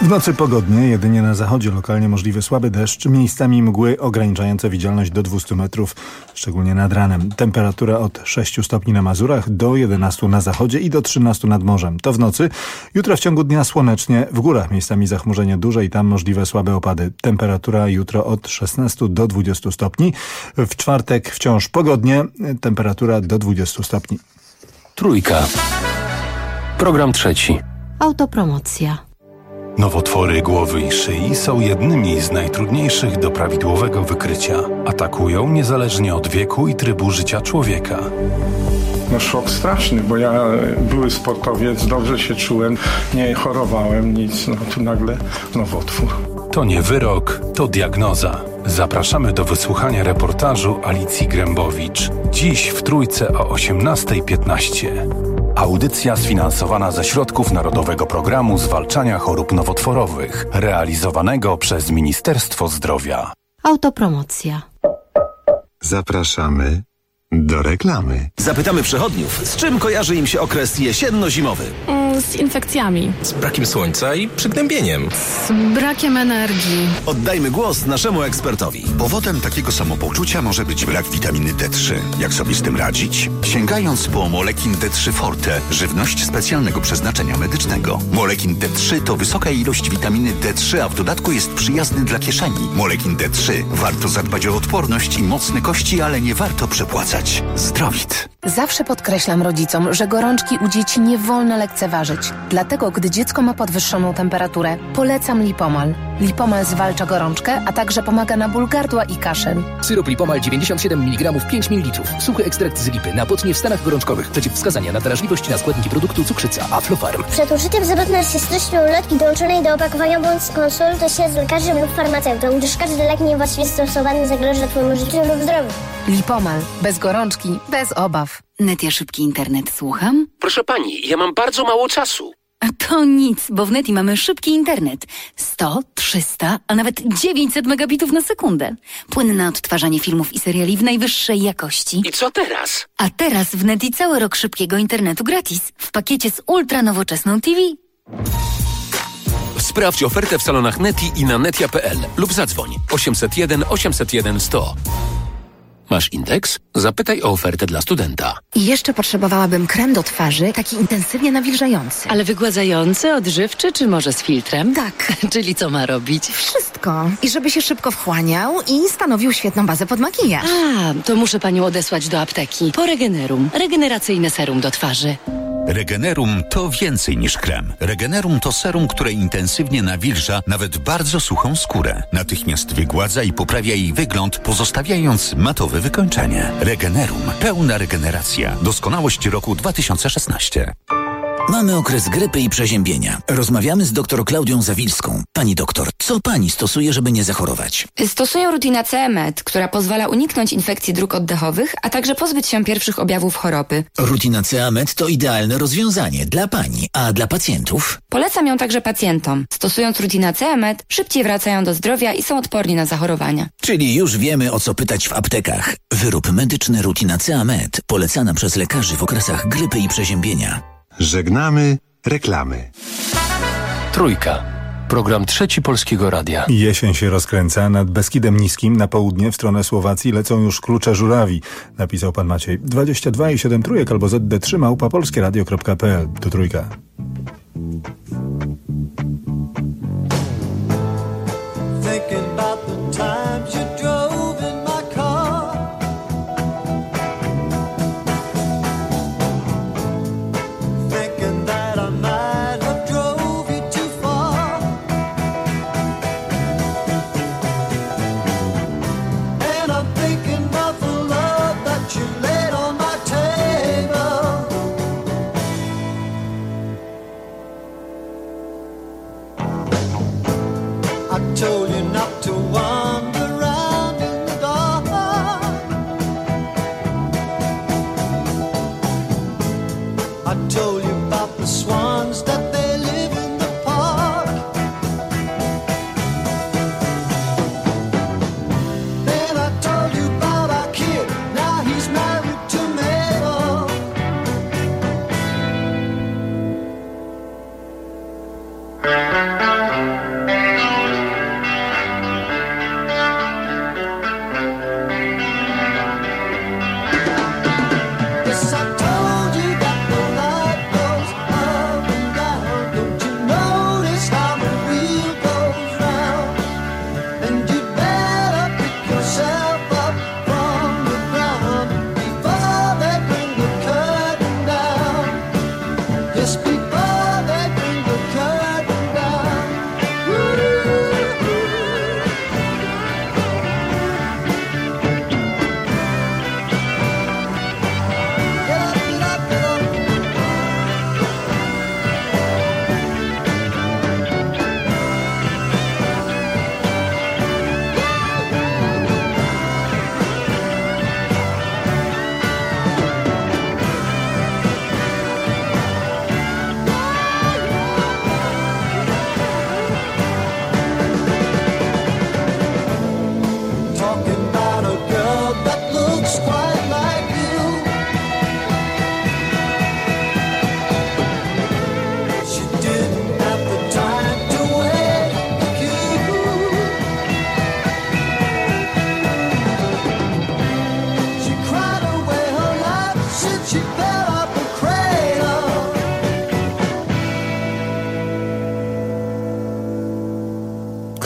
W nocy pogodnie, jedynie na zachodzie lokalnie możliwy słaby deszcz, miejscami mgły ograniczające widzialność do 200 metrów, szczególnie nad ranem. Temperatura od 6 stopni na Mazurach do 11 na zachodzie i do 13 nad morzem. To w nocy. Jutro w ciągu dnia słonecznie, w górach miejscami zachmurzenie duże i tam możliwe słabe opady. Temperatura jutro od 16 do 20 stopni. W czwartek wciąż pogodnie, temperatura do 20 stopni. Trójka. Program trzeci. Autopromocja. Nowotwory głowy i szyi są jednymi z najtrudniejszych do prawidłowego wykrycia. Atakują niezależnie od wieku i trybu życia człowieka. No szok straszny, bo ja były sportowiec, dobrze się czułem, nie chorowałem, nic, no tu nagle nowotwór. To nie wyrok, to diagnoza. Zapraszamy do wysłuchania reportażu Alicji Grębowicz. Dziś w Trójce o 18:15. Audycja sfinansowana ze środków Narodowego Programu Zwalczania Chorób Nowotworowych, realizowanego przez Ministerstwo Zdrowia. Autopromocja. Zapraszamy do reklamy. Zapytamy przechodniów, z czym kojarzy im się okres jesienno-zimowy? Z infekcjami. Z brakiem słońca i przygnębieniem. Z brakiem energii. Oddajmy głos naszemu ekspertowi. Powodem takiego samopoczucia może być brak witaminy D3. Jak sobie z tym radzić? Sięgając po Molekin D3 Forte, żywność specjalnego przeznaczenia medycznego. Molekin D3 to wysoka ilość witaminy D3, a w dodatku jest przyjazny dla kieszeni. Molekin D3. Warto zadbać o odporność i mocne kości, ale nie warto przepłacać. Zdrowit. Zawsze podkreślam rodzicom, że gorączki u dzieci nie wolno lekceważyć. Dlatego, gdy dziecko ma podwyższoną temperaturę, polecam Lipomal. Lipomal zwalcza gorączkę, a także pomaga na ból gardła i kaszel. Syrop Lipomal 97 mg 5 ml. Suchy ekstrakt z lipy. Napotnie w stanach gorączkowych. Przeciwwskazania na wrażliwość na składniki produktu cukrzyca Aflofarm. Przed użyciem zapewne się stosują ulotki dołączonej do opakowania, bądź konsultuj się z lekarzem lub farmaceutą, gdyż każdy lek niewłaściwie stosowany zagraża Twojemu życiu lub zdrowiu. Lipomal. Bez gorączki, bez obaw. Netia Szybki Internet, słucham? Proszę pani, ja mam bardzo mało czasu. A to nic, bo w Neti mamy szybki internet. 100, 300, a nawet 900 megabitów na sekundę. Płynne odtwarzanie filmów i seriali w najwyższej jakości. I co teraz? A teraz w Neti cały rok szybkiego internetu gratis. W pakiecie z ultranowoczesną TV. Sprawdź ofertę w salonach Neti i na netia.pl lub zadzwoń 801 801 100. Masz indeks? Zapytaj o ofertę dla studenta. I jeszcze potrzebowałabym krem do twarzy, taki intensywnie nawilżający. Ale wygładzający, odżywczy czy może z filtrem? Tak. Czyli co ma robić? Wszystko. I żeby się szybko wchłaniał i stanowił świetną bazę pod makijaż. A, to muszę panią odesłać do apteki. Po Regenerum. Regeneracyjne serum do twarzy. Regenerum to więcej niż krem. Regenerum to serum, które intensywnie nawilża nawet bardzo suchą skórę. Natychmiast wygładza i poprawia jej wygląd, pozostawiając matowe wykończenie. Regenerum. Pełna regeneracja. Doskonałość roku 2016. Mamy okres grypy i przeziębienia. Rozmawiamy z dr Klaudią Zawilską. Pani doktor, co pani stosuje, żeby nie zachorować? Stosuję Rutinacea Med, która pozwala uniknąć infekcji dróg oddechowych, a także pozbyć się pierwszych objawów choroby. Rutinacea Med to idealne rozwiązanie dla pani, a dla pacjentów? Polecam ją także pacjentom. Stosując Rutinacea Med, szybciej wracają do zdrowia i są odporni na zachorowania. Czyli już wiemy, o co pytać w aptekach. Wyrób medyczny Rutinacea Med, polecana przez lekarzy w okresach grypy i przeziębienia. Żegnamy reklamy. Trójka. Program trzeci Polskiego Radia. Jesień się rozkręca. Nad Beskidem Niskim na południe w stronę Słowacji lecą już klucze żurawi. Napisał pan Maciej. 22 i 7 trójek albo ZD3@polskieradio.pl. To Trójka.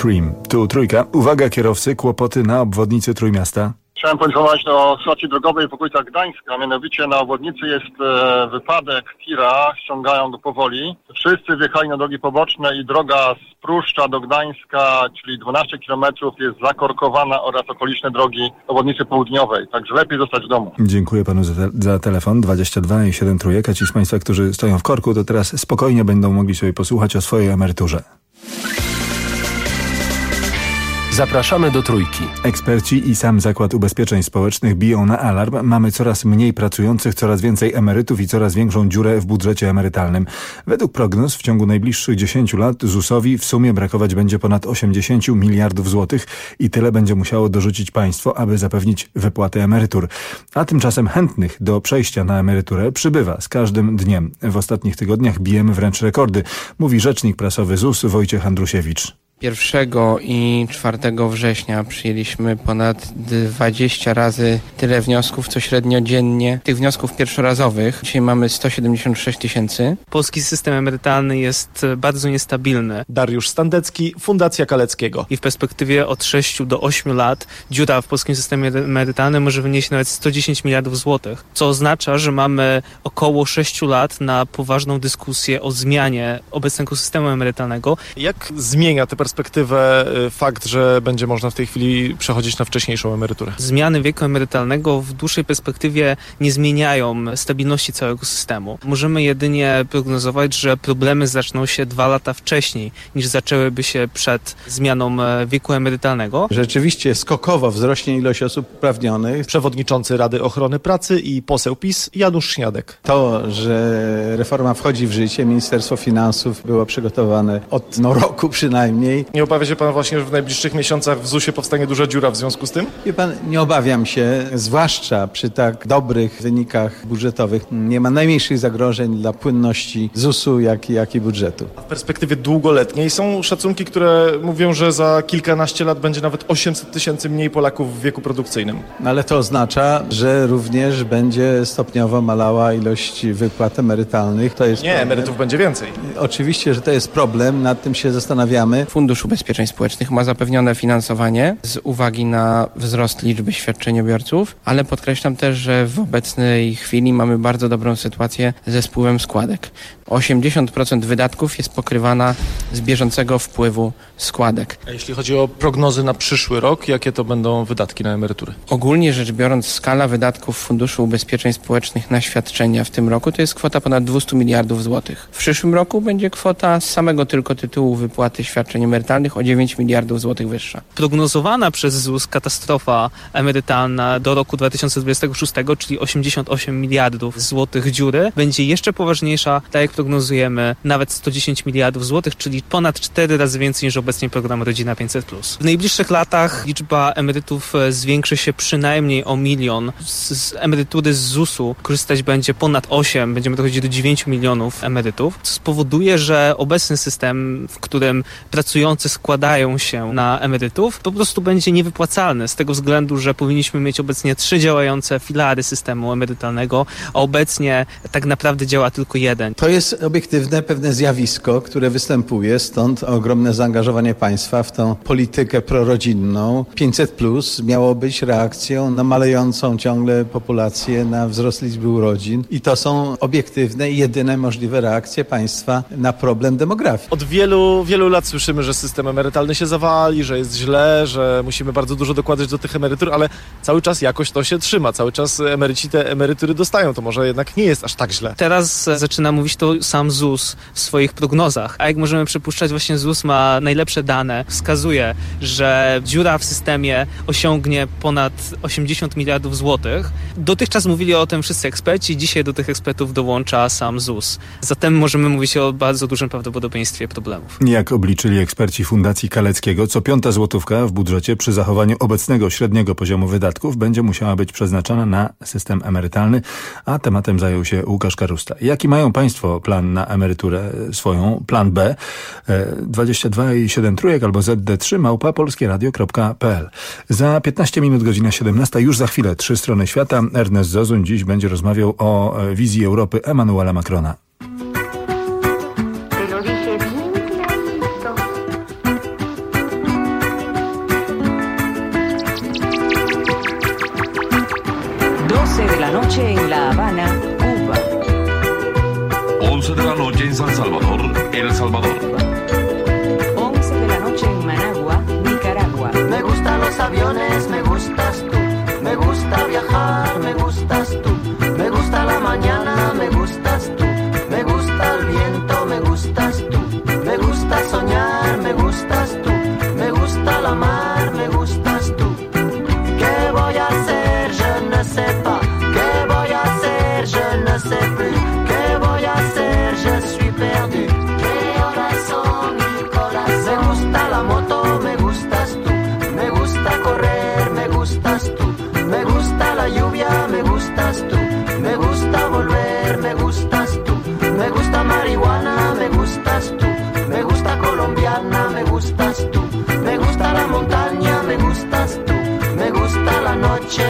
Cream. Tu Trójka. Uwaga kierowcy, kłopoty na obwodnicy Trójmiasta. Chciałem poinformować o sytuacji drogowej w okolicach Gdańska, mianowicie na obwodnicy jest wypadek tira, ściągają go powoli. Wszyscy wjechali na drogi poboczne i droga z Pruszcza do Gdańska, czyli 12 km jest zakorkowana oraz okoliczne drogi obwodnicy południowej, także lepiej zostać w domu. Dziękuję panu za telefon 22 i 7 Trójek, a ci z państwa, którzy stoją w korku, to teraz spokojnie będą mogli sobie posłuchać o swojej emeryturze. Zapraszamy do Trójki. Eksperci i sam Zakład Ubezpieczeń Społecznych biją na alarm. Mamy coraz mniej pracujących, coraz więcej emerytów i coraz większą dziurę w budżecie emerytalnym. Według prognoz w ciągu najbliższych 10 lat ZUS-owi w sumie brakować będzie ponad 80 miliardów złotych i tyle będzie musiało dorzucić państwo, aby zapewnić wypłatę emerytur. A tymczasem chętnych do przejścia na emeryturę przybywa z każdym dniem. W ostatnich tygodniach bijemy wręcz rekordy, mówi rzecznik prasowy ZUS Wojciech Andrusiewicz. 1 i 4 września przyjęliśmy ponad 20 razy tyle wniosków, co średnio dziennie. Tych wniosków pierwszorazowych dzisiaj mamy 176 tysięcy. Polski system emerytalny jest bardzo niestabilny. Dariusz Standecki, Fundacja Kaleckiego. I w perspektywie od 6 do 8 lat dziura w polskim systemie emerytalnym może wynieść nawet 110 miliardów złotych, co oznacza, że mamy około 6 lat na poważną dyskusję o zmianie obecnego systemu emerytalnego. Jak zmienia te perspektywę fakt, że będzie można w tej chwili przechodzić na wcześniejszą emeryturę? Zmiany wieku emerytalnego w dłuższej perspektywie nie zmieniają stabilności całego systemu. Możemy jedynie prognozować, że problemy zaczną się 2 lata wcześniej niż zaczęłyby się przed zmianą wieku emerytalnego. Rzeczywiście skokowo wzrośnie ilość osób uprawnionych. Przewodniczący Rady Ochrony Pracy i poseł PiS Janusz Śniadek. To, że reforma wchodzi w życie, Ministerstwo Finansów było przygotowane od roku przynajmniej. Nie obawia się pan właśnie, że w najbliższych miesiącach w ZUS-ie powstanie duża dziura w związku z tym? Wie pan, nie obawiam się, zwłaszcza przy tak dobrych wynikach budżetowych. Nie ma najmniejszych zagrożeń dla płynności ZUS-u, jak i budżetu. W perspektywie długoletniej są szacunki, które mówią, że za kilkanaście lat będzie nawet 800 tysięcy mniej Polaków w wieku produkcyjnym. Ale to oznacza, że również będzie stopniowo malała ilość wypłat emerytalnych. To jest problem. Emerytów będzie więcej. Oczywiście, że to jest problem, nad tym się zastanawiamy. Fundusz Ubezpieczeń Społecznych ma zapewnione finansowanie z uwagi na wzrost liczby świadczeniobiorców, ale podkreślam też, że w obecnej chwili mamy bardzo dobrą sytuację ze spływem składek. 80% wydatków jest pokrywana z bieżącego wpływu składek. A jeśli chodzi o prognozy na przyszły rok, jakie to będą wydatki na emerytury? Ogólnie rzecz biorąc, skala wydatków Funduszu Ubezpieczeń Społecznych na świadczenia w tym roku to jest kwota ponad 200 miliardów złotych. W przyszłym roku będzie kwota z samego tylko tytułu wypłaty świadczeń emerytalnych o 9 miliardów złotych wyższa. Prognozowana przez ZUS katastrofa emerytalna do roku 2026, czyli 88 miliardów złotych dziury, będzie jeszcze poważniejsza, tak jak prognozujemy, nawet 110 miliardów złotych, czyli ponad 4 razy więcej niż obecnie program Rodzina 500+. W najbliższych latach liczba emerytów zwiększy się przynajmniej o 1 milion. Z emerytury z ZUS-u korzystać będzie ponad 8, będziemy dochodzić do 9 milionów emerytów, co spowoduje, że obecny system, w którym pracujący składają się na emerytów, po prostu będzie niewypłacalny z tego względu, że powinniśmy mieć obecnie 3 działające filary systemu emerytalnego, a obecnie tak naprawdę działa tylko jeden. To jest obiektywne pewne zjawisko, które występuje, stąd ogromne zaangażowanie państwa w tą politykę prorodzinną. 500+ miało być reakcją na malejącą ciągle populację, na wzrost liczby urodzin i to są obiektywne i jedyne możliwe reakcje państwa na problem demografii. Od wielu lat słyszymy, że system emerytalny się zawali, że jest źle, że musimy bardzo dużo dokładać do tych emerytur, ale cały czas jakoś to się trzyma, cały czas emeryci te emerytury dostają, to może jednak nie jest aż tak źle. Teraz zaczyna mówić to sam ZUS w swoich prognozach, a jak możemy przypuszczać, właśnie ZUS ma najlepsze dane, wskazuje, że dziura w systemie osiągnie ponad 80 miliardów złotych. Dotychczas mówili o tym wszyscy eksperci, dzisiaj do tych ekspertów dołącza sam ZUS. Zatem możemy mówić o bardzo dużym prawdopodobieństwie problemów. Jak obliczyli eksperci Fundacji Kaleckiego, co 5. złotówka w budżecie przy zachowaniu obecnego średniego poziomu wydatków będzie musiała być przeznaczona na system emerytalny, a tematem zajął się Łukasz Karusta. Jaki mają państwo plan na emeryturę swoją, plan B? 22 i 7 trójek albo zd3@polskieradio.pl. Za 15 minut godzina 17, już za chwilę 3 strony świata. Ernest Zozuń dziś będzie rozmawiał o wizji Europy Emmanuela Macrona. noche en La Habana, Cuba. 11 de la noche en San Salvador, El Salvador. 11 de la noche en Managua, Nicaragua. Me gustan los aviones, me gustas tú. Me gusta viajar, me gustas tú. Me gusta la mañana, me gustas tú. Me gusta el viento, me gustas tú. Me gusta soñar, me gustas tú. Me gusta la mar, me gustas tú. ¿Qué voy a hacer? Je ne sais pas. ¿Qué voy a hacer? Je ne sais plus. ¿Qué voy a hacer? Je suis perdu. ¿Qué horas son, mi corazón? Me gusta la moto, me gustas tú. Me gusta correr, me gustas tú. Me gusta la lluvia, me gustas tú. Me gusta volver, me gustas tú. Me gusta marihuana, me gustas tú. Me gusta colombiana, me gustas tú. Me gusta la montaña, me gustas tú. Me gusta la noche.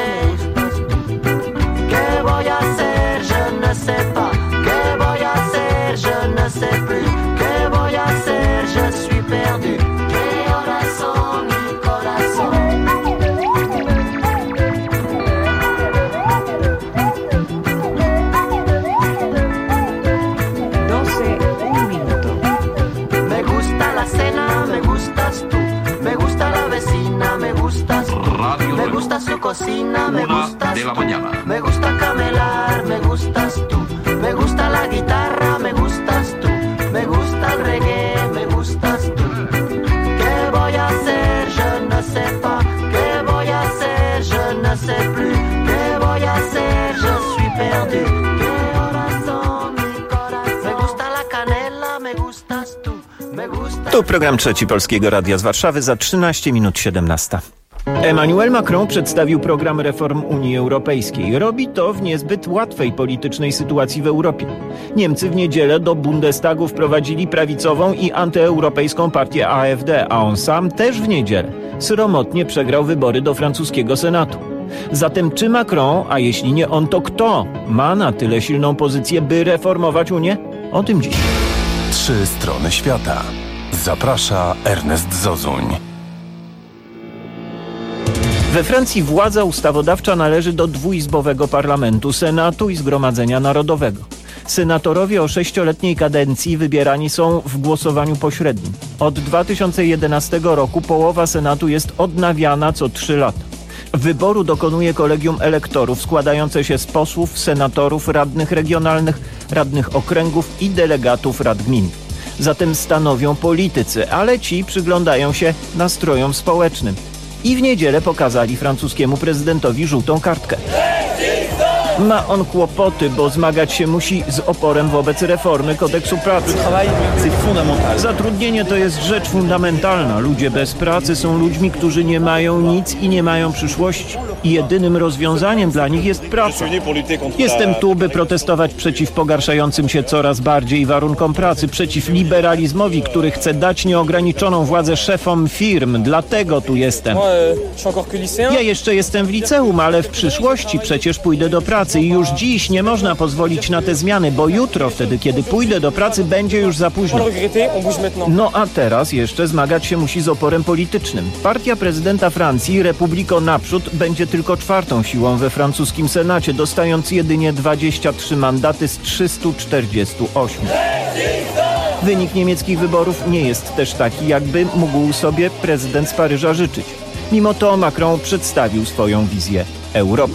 ¿Qué voy a hacer? Je ne sais pas. ¿Qué voy a hacer? Je ne sais plus. ¿Qué voy a hacer? Je suis perdu. ¿Qué horas son, mi corazón? 12, 1 minuto. Me gusta la cena, me gustas tú. Me gusta la vecina, me gustas tú. Radio Me gusta su cocina, me 1 gustas de la tú. mañana. Me gusta camelar, me gustas tú. Me gusta la guitarra, me gustas tú. Me gusta el reggae, me gustas tú. ¿Qué voy a hacer? Je ne sais pas. ¿Qué voy a hacer? Je ne sais plus. ¿Qué voy a hacer? Je suis perdu. ¿Qué horas son, mi corazón? Me gusta la canela, me gustas tú. Me gusta... Tu program Trzeci Polskiego Radia z Warszawy za 13 minut 17. Emmanuel Macron przedstawił program reform Unii Europejskiej. Robi to w niezbyt łatwej politycznej sytuacji w Europie. Niemcy w niedzielę do Bundestagu wprowadzili prawicową i antyeuropejską partię AfD, a on sam też w niedzielę sromotnie przegrał wybory do francuskiego Senatu. Zatem czy Macron, a jeśli nie on, to kto ma na tyle silną pozycję, by reformować Unię? O tym dziś. 3 strony świata. Zaprasza Ernest Zozuń. We Francji władza ustawodawcza należy do dwuizbowego parlamentu, Senatu i Zgromadzenia Narodowego. Senatorowie o 6-letniej kadencji wybierani są w głosowaniu pośrednim. Od 2011 roku połowa Senatu jest odnawiana co 3 lata. Wyboru dokonuje kolegium elektorów składające się z posłów, senatorów, radnych regionalnych, radnych okręgów i delegatów rad gmin. Zatem stanowią politycy, ale ci przyglądają się nastrojom społecznym. I w niedzielę pokazali francuskiemu prezydentowi żółtą kartkę. Ma on kłopoty, bo zmagać się musi z oporem wobec reformy kodeksu pracy. Zatrudnienie to jest rzecz fundamentalna. Ludzie bez pracy są ludźmi, którzy nie mają nic i nie mają przyszłości. I jedynym rozwiązaniem dla nich jest praca. Jestem tu, by protestować przeciw pogarszającym się coraz bardziej warunkom pracy, przeciw liberalizmowi, który chce dać nieograniczoną władzę szefom firm. Dlatego tu jestem. Ja jeszcze jestem w liceum, ale w przyszłości przecież pójdę do pracy i już dziś nie można pozwolić na te zmiany, bo jutro, wtedy kiedy pójdę do pracy, będzie już za późno. No a teraz jeszcze zmagać się musi z oporem politycznym. Partia prezydenta Francji, Republiko Naprzód, będzie tylko 4. siłą we francuskim Senacie, dostając jedynie 23 mandaty z 348. Wynik niemieckich wyborów nie jest też taki, jakby mógł sobie prezydent z Paryża życzyć. Mimo to Macron przedstawił swoją wizję Europy.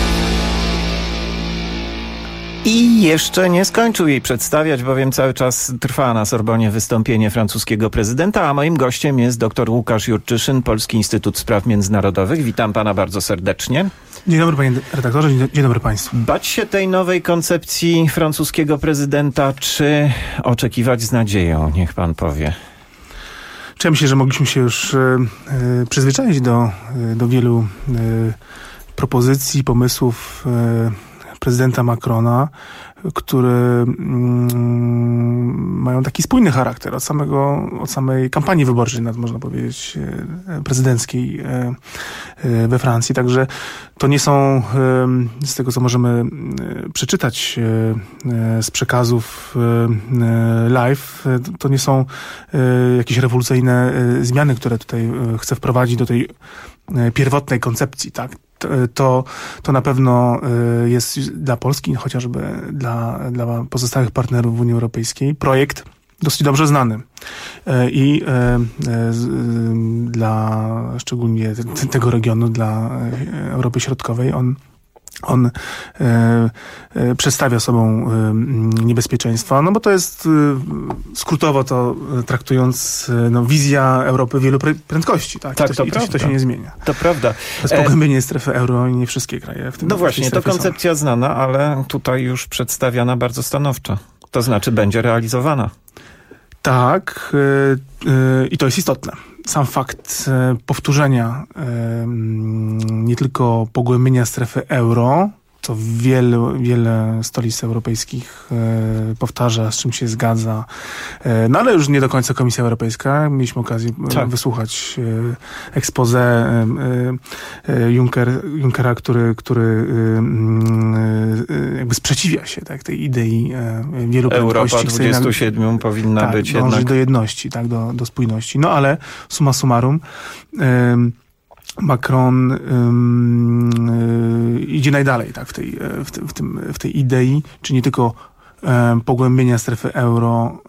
I jeszcze nie skończył jej przedstawiać, bowiem cały czas trwa na Sorbonie wystąpienie francuskiego prezydenta, a moim gościem jest dr Łukasz Jurczyszyn, Polski Instytut Spraw Międzynarodowych. Witam pana bardzo serdecznie. Dzień dobry panie redaktorze, dzień dobry państwu. Bać się tej nowej koncepcji francuskiego prezydenta, czy oczekiwać z nadzieją? Niech pan powie. Ja myślę, że mogliśmy się już przyzwyczaić do wielu propozycji, pomysłów prezydenta Macrona, które mają taki spójny charakter od samej kampanii wyborczej, można powiedzieć, prezydenckiej we Francji. Także to nie są, z tego co możemy przeczytać z przekazów live, to nie są jakieś rewolucyjne zmiany, które tutaj chce wprowadzić do tej pierwotnej koncepcji, tak? To na pewno jest dla Polski, chociażby dla pozostałych partnerów w Unii Europejskiej, projekt dosyć dobrze znany. I dla szczególnie tego regionu, dla Europy Środkowej, on przedstawia sobą niebezpieczeństwa, no bo to jest, skrótowo to traktując, wizja Europy wielu prędkości, tak? To się nie zmienia. To prawda. To jest pogłębienie strefy euro i nie wszystkie kraje w tym. No właśnie, to koncepcja znana, ale tutaj już przedstawiana bardzo stanowczo. To znaczy będzie realizowana. Tak, i to jest istotne. Sam fakt powtórzenia nie tylko pogłębienia strefy euro, co wiele stolic europejskich powtarza, z czym się zgadza. No ale już nie do końca Komisja Europejska. Mieliśmy okazję wysłuchać expose Junckera, który jakby sprzeciwia się tej idei wielu prędkości. Europa 27 powinna być dążyć jednak... do jedności, do spójności. No ale summa summarum Macron idzie najdalej, tak, w tej idei, czy nie tylko pogłębienia strefy euro,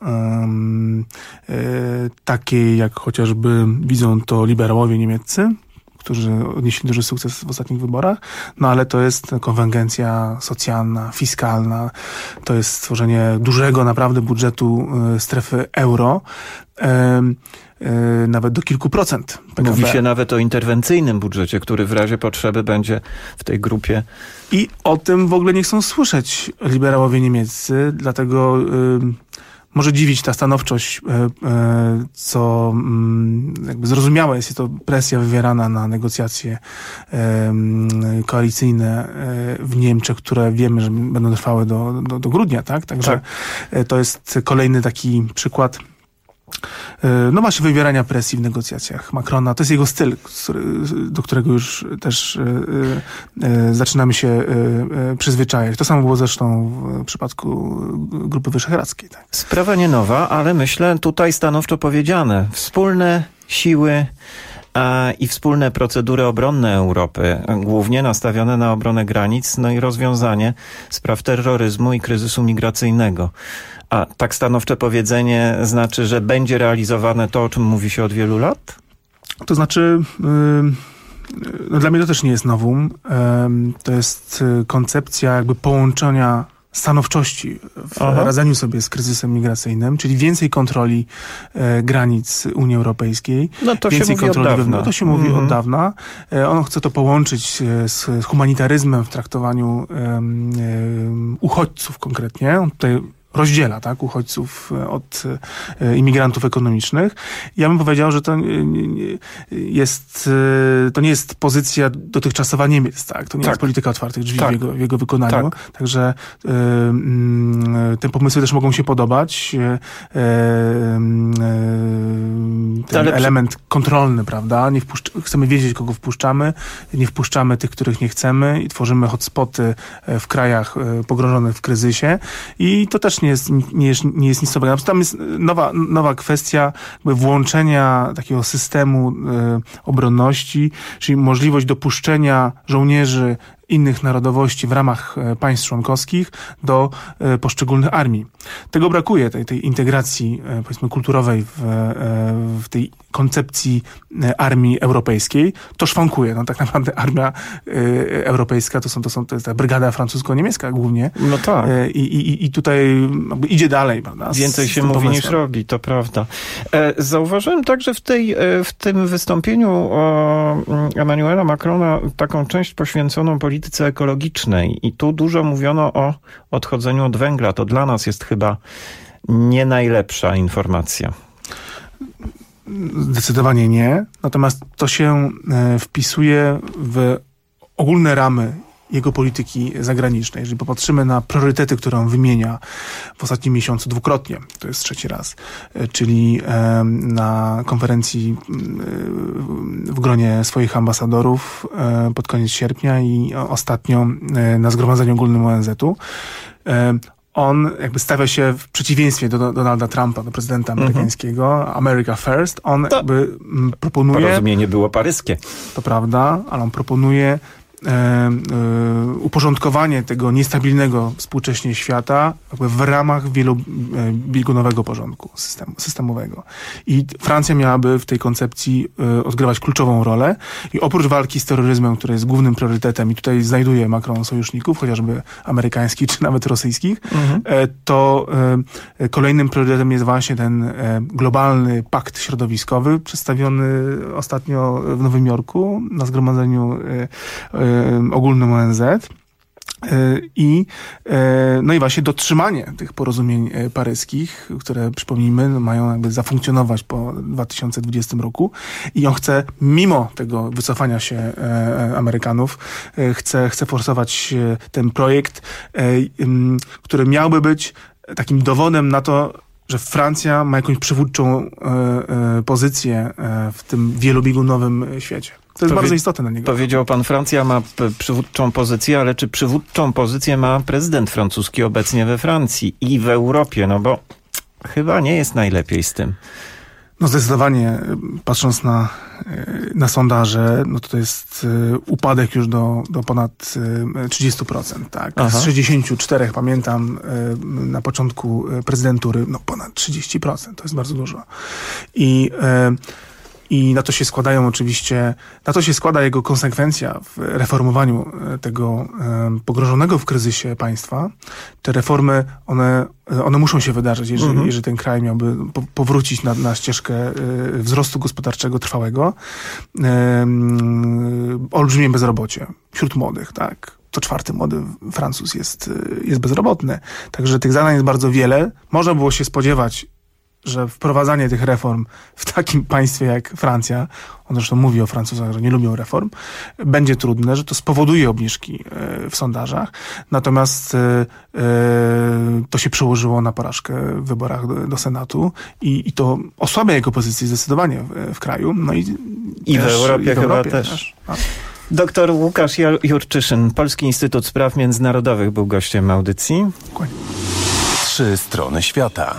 takiej jak chociażby widzą to liberałowie niemieccy, którzy odnieśli duży sukces w ostatnich wyborach, no ale to jest konwengencja socjalna, fiskalna, to jest stworzenie dużego naprawdę budżetu strefy euro, nawet do kilku procent PKB. Mówi się nawet o interwencyjnym budżecie, który w razie potrzeby będzie w tej grupie. I o tym w ogóle nie chcą słyszeć liberałowie niemieccy, dlatego może dziwić ta stanowczość, co jakby zrozumiałe jest to presja wywierana na negocjacje koalicyjne w Niemczech, które wiemy, że będą trwały do grudnia, tak? Także to jest kolejny taki przykład właśnie wywierania presji w negocjacjach Macrona. To jest jego styl, do którego już też zaczynamy się przyzwyczajać. To samo było zresztą w przypadku Grupy Wyszehradzkiej. Tak. Sprawa nie nowa, ale myślę tutaj stanowczo powiedziane. Wspólne siły i wspólne procedury obronne Europy, głównie nastawione na obronę granic, no i rozwiązanie spraw terroryzmu i kryzysu migracyjnego. A tak stanowcze powiedzenie znaczy, że będzie realizowane to, o czym mówi się od wielu lat? To znaczy, dla mnie to też nie jest nowum. To jest koncepcja jakby połączenia stanowczości w radzeniu sobie z kryzysem migracyjnym, czyli więcej kontroli granic Unii Europejskiej. No to więcej się mówi od dawna. To się mówi od dawna. On chce to połączyć z humanitaryzmem w traktowaniu uchodźców konkretnie. On tutaj rozdziela, tak, uchodźców od imigrantów ekonomicznych. Ja bym powiedział, że to nie jest pozycja dotychczasowa Niemiec, tak? To nie jest polityka otwartych drzwi w jego wykonaniu. Także te pomysły też mogą się podobać. Ten element kontrolny, prawda? Chcemy wiedzieć, kogo wpuszczamy, nie wpuszczamy tych, których nie chcemy i tworzymy hotspoty w krajach pogrążonych w kryzysie i to też nie jest nic nowego. Tam jest nowa kwestia włączenia takiego systemu obronności, czyli możliwość dopuszczenia żołnierzy innych narodowości w ramach państw członkowskich do poszczególnych armii. Tego brakuje, tej integracji, powiedzmy, kulturowej w tej koncepcji armii europejskiej. To szwankuje. No tak naprawdę armia europejska to jest ta brygada francusko-niemiecka głównie. No tak. I tutaj idzie dalej, prawda? Więcej się mówi niż robi, to prawda. Zauważyłem także w tym wystąpieniu Emmanuela Macrona taką część poświęconą polityce ekologicznej i tu dużo mówiono o odchodzeniu od węgla. To dla nas jest chyba nie najlepsza informacja. Zdecydowanie nie. Natomiast to się wpisuje w ogólne ramy jego polityki zagranicznej. Jeżeli popatrzymy na priorytety, które on wymienia w ostatnim miesiącu dwukrotnie, to jest trzeci raz, czyli na konferencji w gronie swoich ambasadorów pod koniec sierpnia i ostatnio na Zgromadzeniu Ogólnym ONZ-u, on jakby stawia się w przeciwieństwie do Donalda Trumpa, do prezydenta amerykańskiego, America First. On jakby proponuje... Porozumienie było paryskie. To prawda, ale on proponuje uporządkowanie tego niestabilnego współcześnie świata jakby w ramach wielobiegunowego porządku systemowego. I Francja miałaby w tej koncepcji odgrywać kluczową rolę i oprócz walki z terroryzmem, który jest głównym priorytetem i tutaj znajduje Macron sojuszników, chociażby amerykańskich czy nawet rosyjskich, to kolejnym priorytetem jest właśnie ten globalny pakt środowiskowy przedstawiony ostatnio w Nowym Jorku na zgromadzeniu ogólnym ONZ. No i właśnie dotrzymanie tych porozumień paryskich, które przypomnijmy mają jakby zafunkcjonować po 2020 roku i on chce mimo tego wycofania się Amerykanów chce forsować ten projekt, który miałby być takim dowodem na to, że Francja ma jakąś przywódczą pozycję w tym wielobiegunowym świecie. To jest bardzo istotne dla niego. Powiedział pan, Francja ma przywódczą pozycję, ale czy przywódczą pozycję ma prezydent francuski obecnie we Francji i w Europie? No bo chyba nie jest najlepiej z tym. No zdecydowanie, patrząc na sondaże, no to jest upadek już do ponad 30%, tak? Aha. Z 64, pamiętam, na początku prezydentury, no ponad 30%, to jest bardzo dużo. I na to się składają oczywiście, na to się składa jego konsekwencja w reformowaniu tego pogrążonego w kryzysie państwa. Te reformy, one muszą się wydarzyć, jeżeli ten kraj miałby powrócić na ścieżkę wzrostu gospodarczego trwałego. Olbrzymie bezrobocie wśród młodych, tak. Co 4 młody Francuz jest bezrobotny. Także tych zadań jest bardzo wiele. Można było się spodziewać, że wprowadzanie tych reform w takim państwie jak Francja, on zresztą mówi o Francuzach, że nie lubią reform, będzie trudne, że to spowoduje obniżki w sondażach. Natomiast to się przełożyło na porażkę w wyborach do Senatu i to osłabia jego pozycję zdecydowanie w kraju. No i w Europie chyba też. Doktor Łukasz Jurczyszyn, Polski Instytut Spraw Międzynarodowych, był gościem audycji. Dokładnie. 3 strony świata.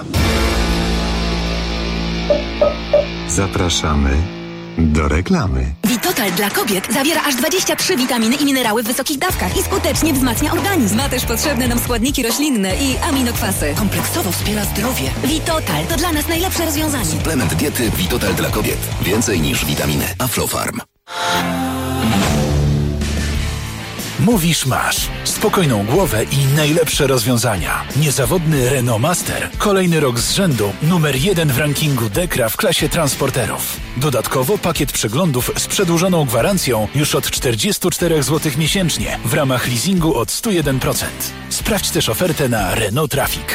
Zapraszamy do reklamy. Vitotal dla kobiet zawiera aż 23 witaminy i minerały w wysokich dawkach i skutecznie wzmacnia organizm. Ma też potrzebne nam składniki roślinne i aminokwasy. Kompleksowo wspiera zdrowie. Vitotal to dla nas najlepsze rozwiązanie. Suplement diety Vitotal dla kobiet. Więcej niż witaminy. Aflofarm. Mówisz masz. Spokojną głowę i najlepsze rozwiązania. Niezawodny Renault Master. Kolejny rok z rzędu numer 1 w rankingu Dekra w klasie transporterów. Dodatkowo pakiet przeglądów z przedłużoną gwarancją już od 44 zł miesięcznie w ramach leasingu od 101%. Sprawdź też ofertę na Renault Traffic.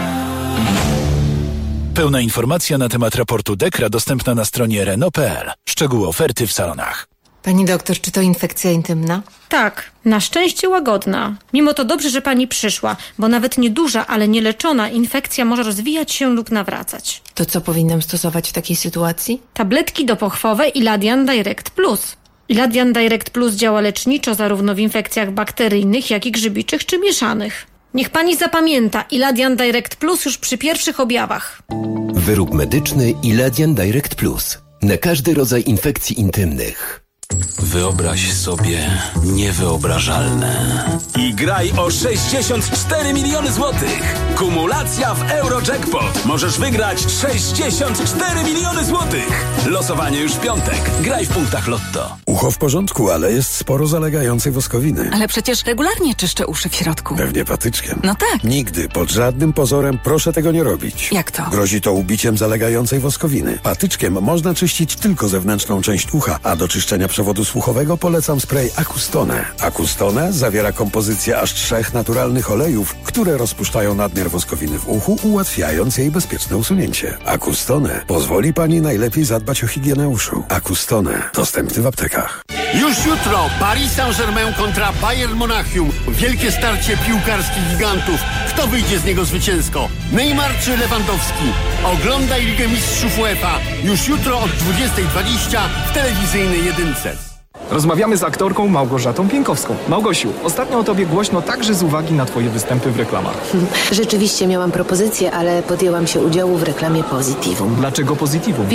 Pełna informacja na temat raportu Dekra dostępna na stronie Renault.pl. Szczegóły oferty w salonach. Pani doktor, czy to infekcja intymna? Tak, na szczęście łagodna. Mimo to dobrze, że pani przyszła, bo nawet nieduża, ale nieleczona infekcja może rozwijać się lub nawracać. To co powinnam stosować w takiej sytuacji? Tabletki dopochwowe Iladian Direct Plus. Iladian Direct Plus działa leczniczo zarówno w infekcjach bakteryjnych, jak i grzybiczych czy mieszanych. Niech pani zapamięta Iladian Direct Plus już przy pierwszych objawach. Wyrób medyczny Iladian Direct Plus. Na każdy rodzaj infekcji intymnych. Wyobraź sobie niewyobrażalne. I graj o 64 miliony złotych. Kumulacja w Eurojackpot. Możesz wygrać 64 miliony złotych. Losowanie już w piątek. Graj w punktach Lotto. Ucho w porządku, ale jest sporo zalegającej woskowiny. Ale przecież regularnie czyszczę uszy w środku. Pewnie patyczkiem. No tak. Nigdy, pod żadnym pozorem proszę tego nie robić. Jak to? Grozi to ubiciem zalegającej woskowiny. Patyczkiem można czyścić tylko zewnętrzną część ucha, a do czyszczenia przewodu słuchowego polecam spray Acustone. Acustone zawiera kompozycję aż 3 naturalnych olejów, które rozpuszczają nadmiar woskowiny w uchu, ułatwiając jej bezpieczne usunięcie. Acustone pozwoli pani najlepiej zadbać o higienę uszu. Acustone dostępny w aptekach. Już jutro Paris Saint-Germain kontra Bayern Monachium. Wielkie starcie piłkarskich gigantów. Kto wyjdzie z niego zwycięsko? Neymar czy Lewandowski? Oglądaj Ligę Mistrzów UEFA. Już jutro od 20:20 w telewizyjnej jedynce. Rozmawiamy z aktorką Małgorzatą Pienkowską. Małgosiu, ostatnio o tobie głośno także z uwagi na twoje występy w reklamach. Rzeczywiście miałam propozycję, ale podjęłam się udziału w reklamie Positivum. Dlaczego Positivum?